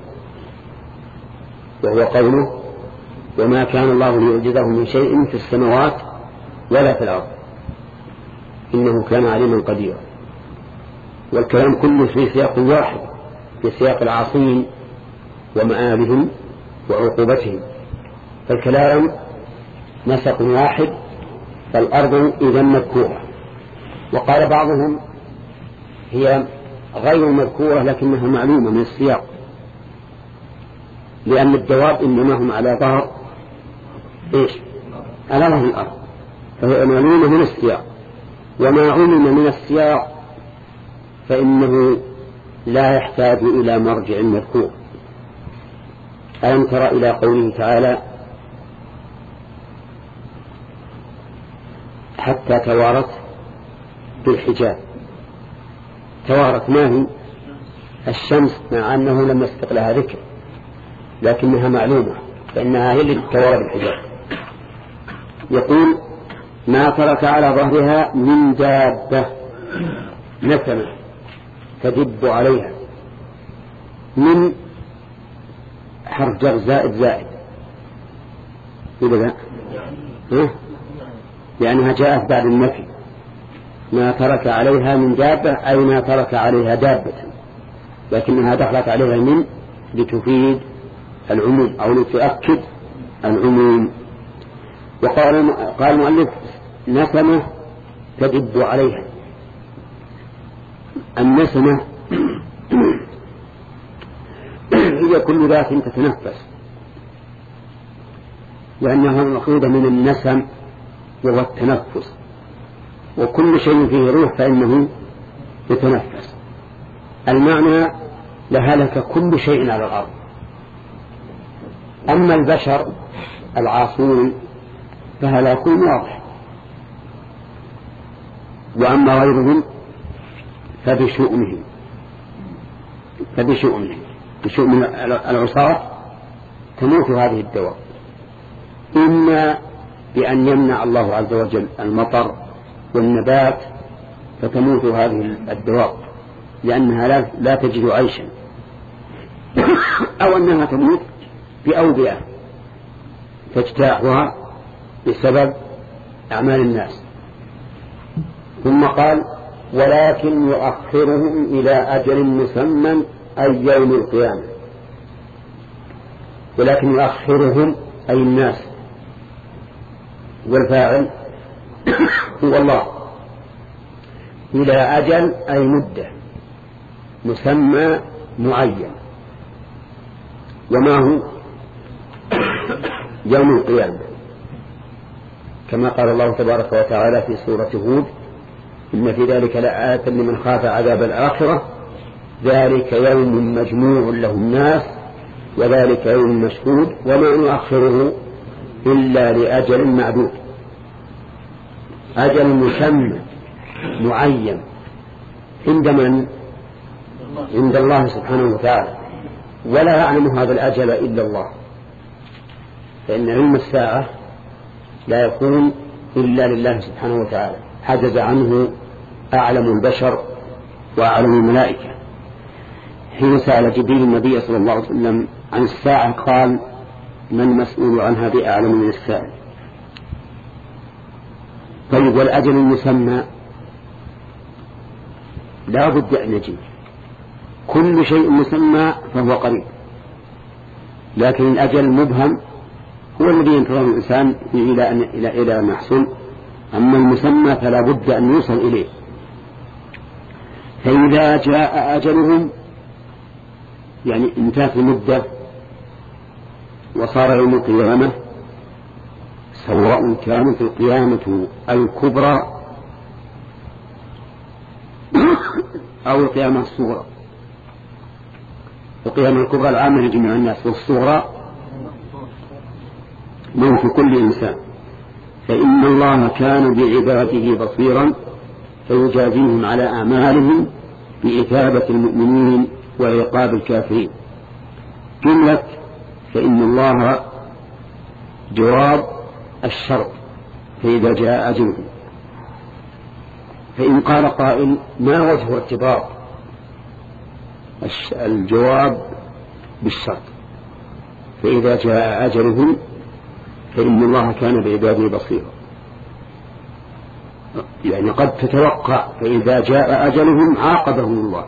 وهو قوله وما كان الله ليعجزه من شيء في السماوات ولا في الأرض إنه كان عليما قديرا. والكلام كله في سياق واحد، في سياق العاصين ومآلهم وعقوبتهم، فالكلام نسق واحد، فالأرض إذا مذكورة. وقال بعضهم هي غير مذكورة لكنها معلومة من السياق، لأن الدواب إنما هم على ظهر إيش؟ على ظهر الأرض، فهو معلوم من السياق. وما علم من السياق فإنه لا يحتاج إلى مرجع مذكور. ألم تر إلى قوله تعالى حتى توارت بالحجاب. توارت ما هي؟ الشمس، مع أنه لم يسبق لها ذكر لكنها معلومة فإنها هي اللي توارت بالحجاب. يقول ما ترك على ظهرها من دابة نسمة تدب عليها. من حرف جر زائد زائد إذا ها؟ لأنها جاءت بعد النفي. ما ترك عليها من دابة أي ما ترك عليها دابة، لكنها دخلت عليها من لتفيد العموم أو لتؤكد العموم. وقال قال المؤلف نسمة تدب عليها. النسمة هي كل ذات تتنفس، لأنها مأخوذة من النسم وهو التنفس، وكل شيء فيه روح فإنه يتنفس. المعنى لهلك كل شيء على الأرض. أما البشر العاصون فهلاكون واضح، وأما غيرهم فبشؤمهم فبشؤمهم بشؤم العصاة تموت هذه الدواب، إما بأن يمنع الله عز وجل المطر والنبات فتموت هذه الدواب لأنها لا, لا تجد عيشا، أو أنها تموت بأوبئة تجتاحها بسبب أعمال الناس. ثم قال ولكن يؤخرهم إلى أجل مسمى أي يوم القيامة. ولكن يؤخرهم أي الناس، والفاعل هو الله، إلى أجل أي مدة مسمى معين. وما هو؟ يوم القيامة، كما قال الله تبارك وتعالى في سورة هود إن في ذلك لآية لمن خاف عذاب الآخرة ذلك يوم مجموع له الناس وذلك يوم مشهود وما نؤخره إلا لأجل معدود. أجل مسمى معين عند من؟ عند الله سبحانه وتعالى، ولا يعلم هذا الأجل إلا الله، فإن علم الساعة لا يكون إلا لله سبحانه وتعالى، حجز عنه أعلم البشر وأعلم الملائكة. حين سأل جبريل النبي صلى الله عليه وسلم عن الساعة قال من مسؤول عنها بأعلم من السائل. طيب والأجل المسمى لا بد أن يجي، كل شيء مسمى فهو قريب، لكن الأجل المبهم هو الذي ينتظر الإنسان إلى أن إلى إلى أن يحصل. أما المسمى فلا بد أن يوصل إليه. فإذا جاء أجلهم يعني انتهت المدة وصار يوم القيامة، سواء كانت القيامة الكبرى أو القيامة الصغرى. القيامة الكبرى العامة لجميع الناس، والصغرى موت كل إنسان. فإن الله كان بعباده بصيرا فيجازيهم على أعمالهم بإثابة المؤمنين وعقاب الكافرين. جملة فإن الله جواب الشرط فإذا جاء أجلهم. فإن قال قائل ما وجه ارتباط الجواب بالشرط فإذا جاء أجلهم فإن الله كان بعباده بصيرا؟ يعني قد تتوقع فإذا جاء أجلهم عاقبهم الله،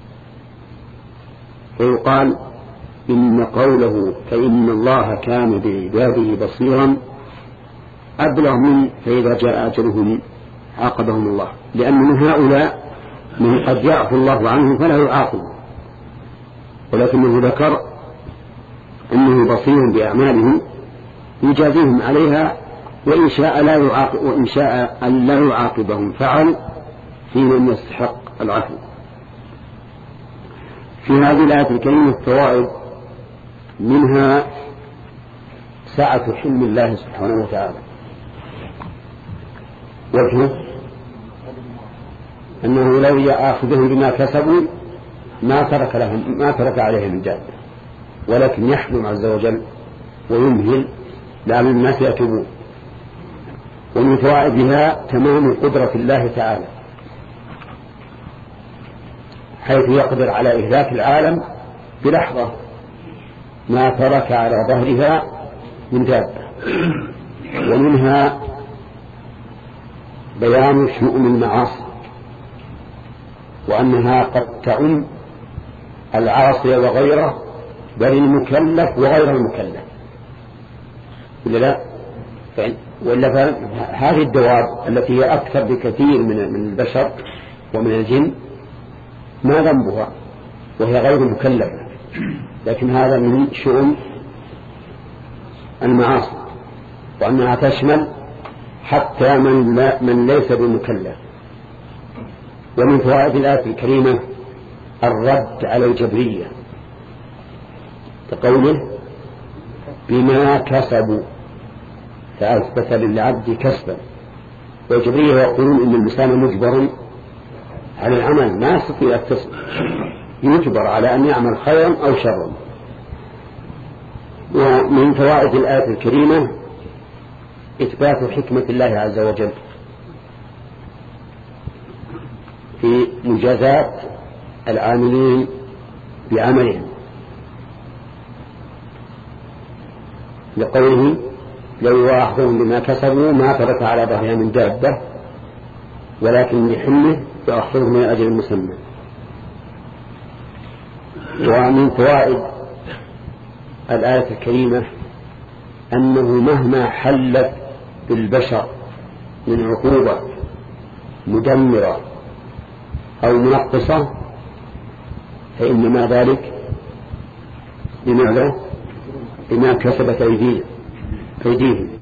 فيقال إن قوله فإن الله كان بعباده بصيرا أبلغ من فإذا جاء أجلهم عاقبهم الله، لأن من هؤلاء من قد يعفو الله عنه فلا يعاقب، ولكنه ذكر أنه بصير بأعمالهم يجازيهم عليها، وإن شاء لا يعاقب وإن شاء أن لا يعاقبهم فعل في من يستحق العفو. في هذه الآية الكريمة فوائد، منها سعة حلم الله سبحانه وتعالى. وجهه أنه لو يأخذهم بما كسبوا ما ترك لهم ما ترك عليهم من دابة، ولكن يحلم عز وجل ويمهل لعل الناس يتوبون. ومن فوائدها تمام قدرة الله تعالى، حيث يقدر على إهلاك العالم بلحظة ما ترك على ظهرها من دابة. ومنها بيان شؤم المعاصي، وأنها قد تعم العاصي وغيره، بل المكلف وغير المكلف، ولا لا؟ ولا هذه الدواب التي هي أكثر بكثير من البشر ومن الجن ما ذنبها وهي غير مكلفة، لكن هذا من شؤم المعاصي، وأنها تشمل حتى من, لا من ليس بمكلف. ومن فوائد الآية الكريمة الرد على الجبرية كقوله بما كسبوا، فأثبت للعبد كسبا. والجبرية يقولون إن الإنسان مجبر على العمل، ما يستطيع الكسب، يجبر على أن يعمل خيرا أو شرا. ومن فوائد الآية الكريمة إثبات حكمة الله عز وجل في مجازات العاملين بعملهم، لقوله لو يؤاخذهم بما كسبوا ما ترك على ظهرها من دابة ولكن لحمله يؤخذهم من أجل مسمى. ومن فوائد الآية الكريمة أنه مهما حلت بالبشر من عقوبة مدمرة أو منقصة فإنما ذلك بماذا؟ بما كسبت أيديهم.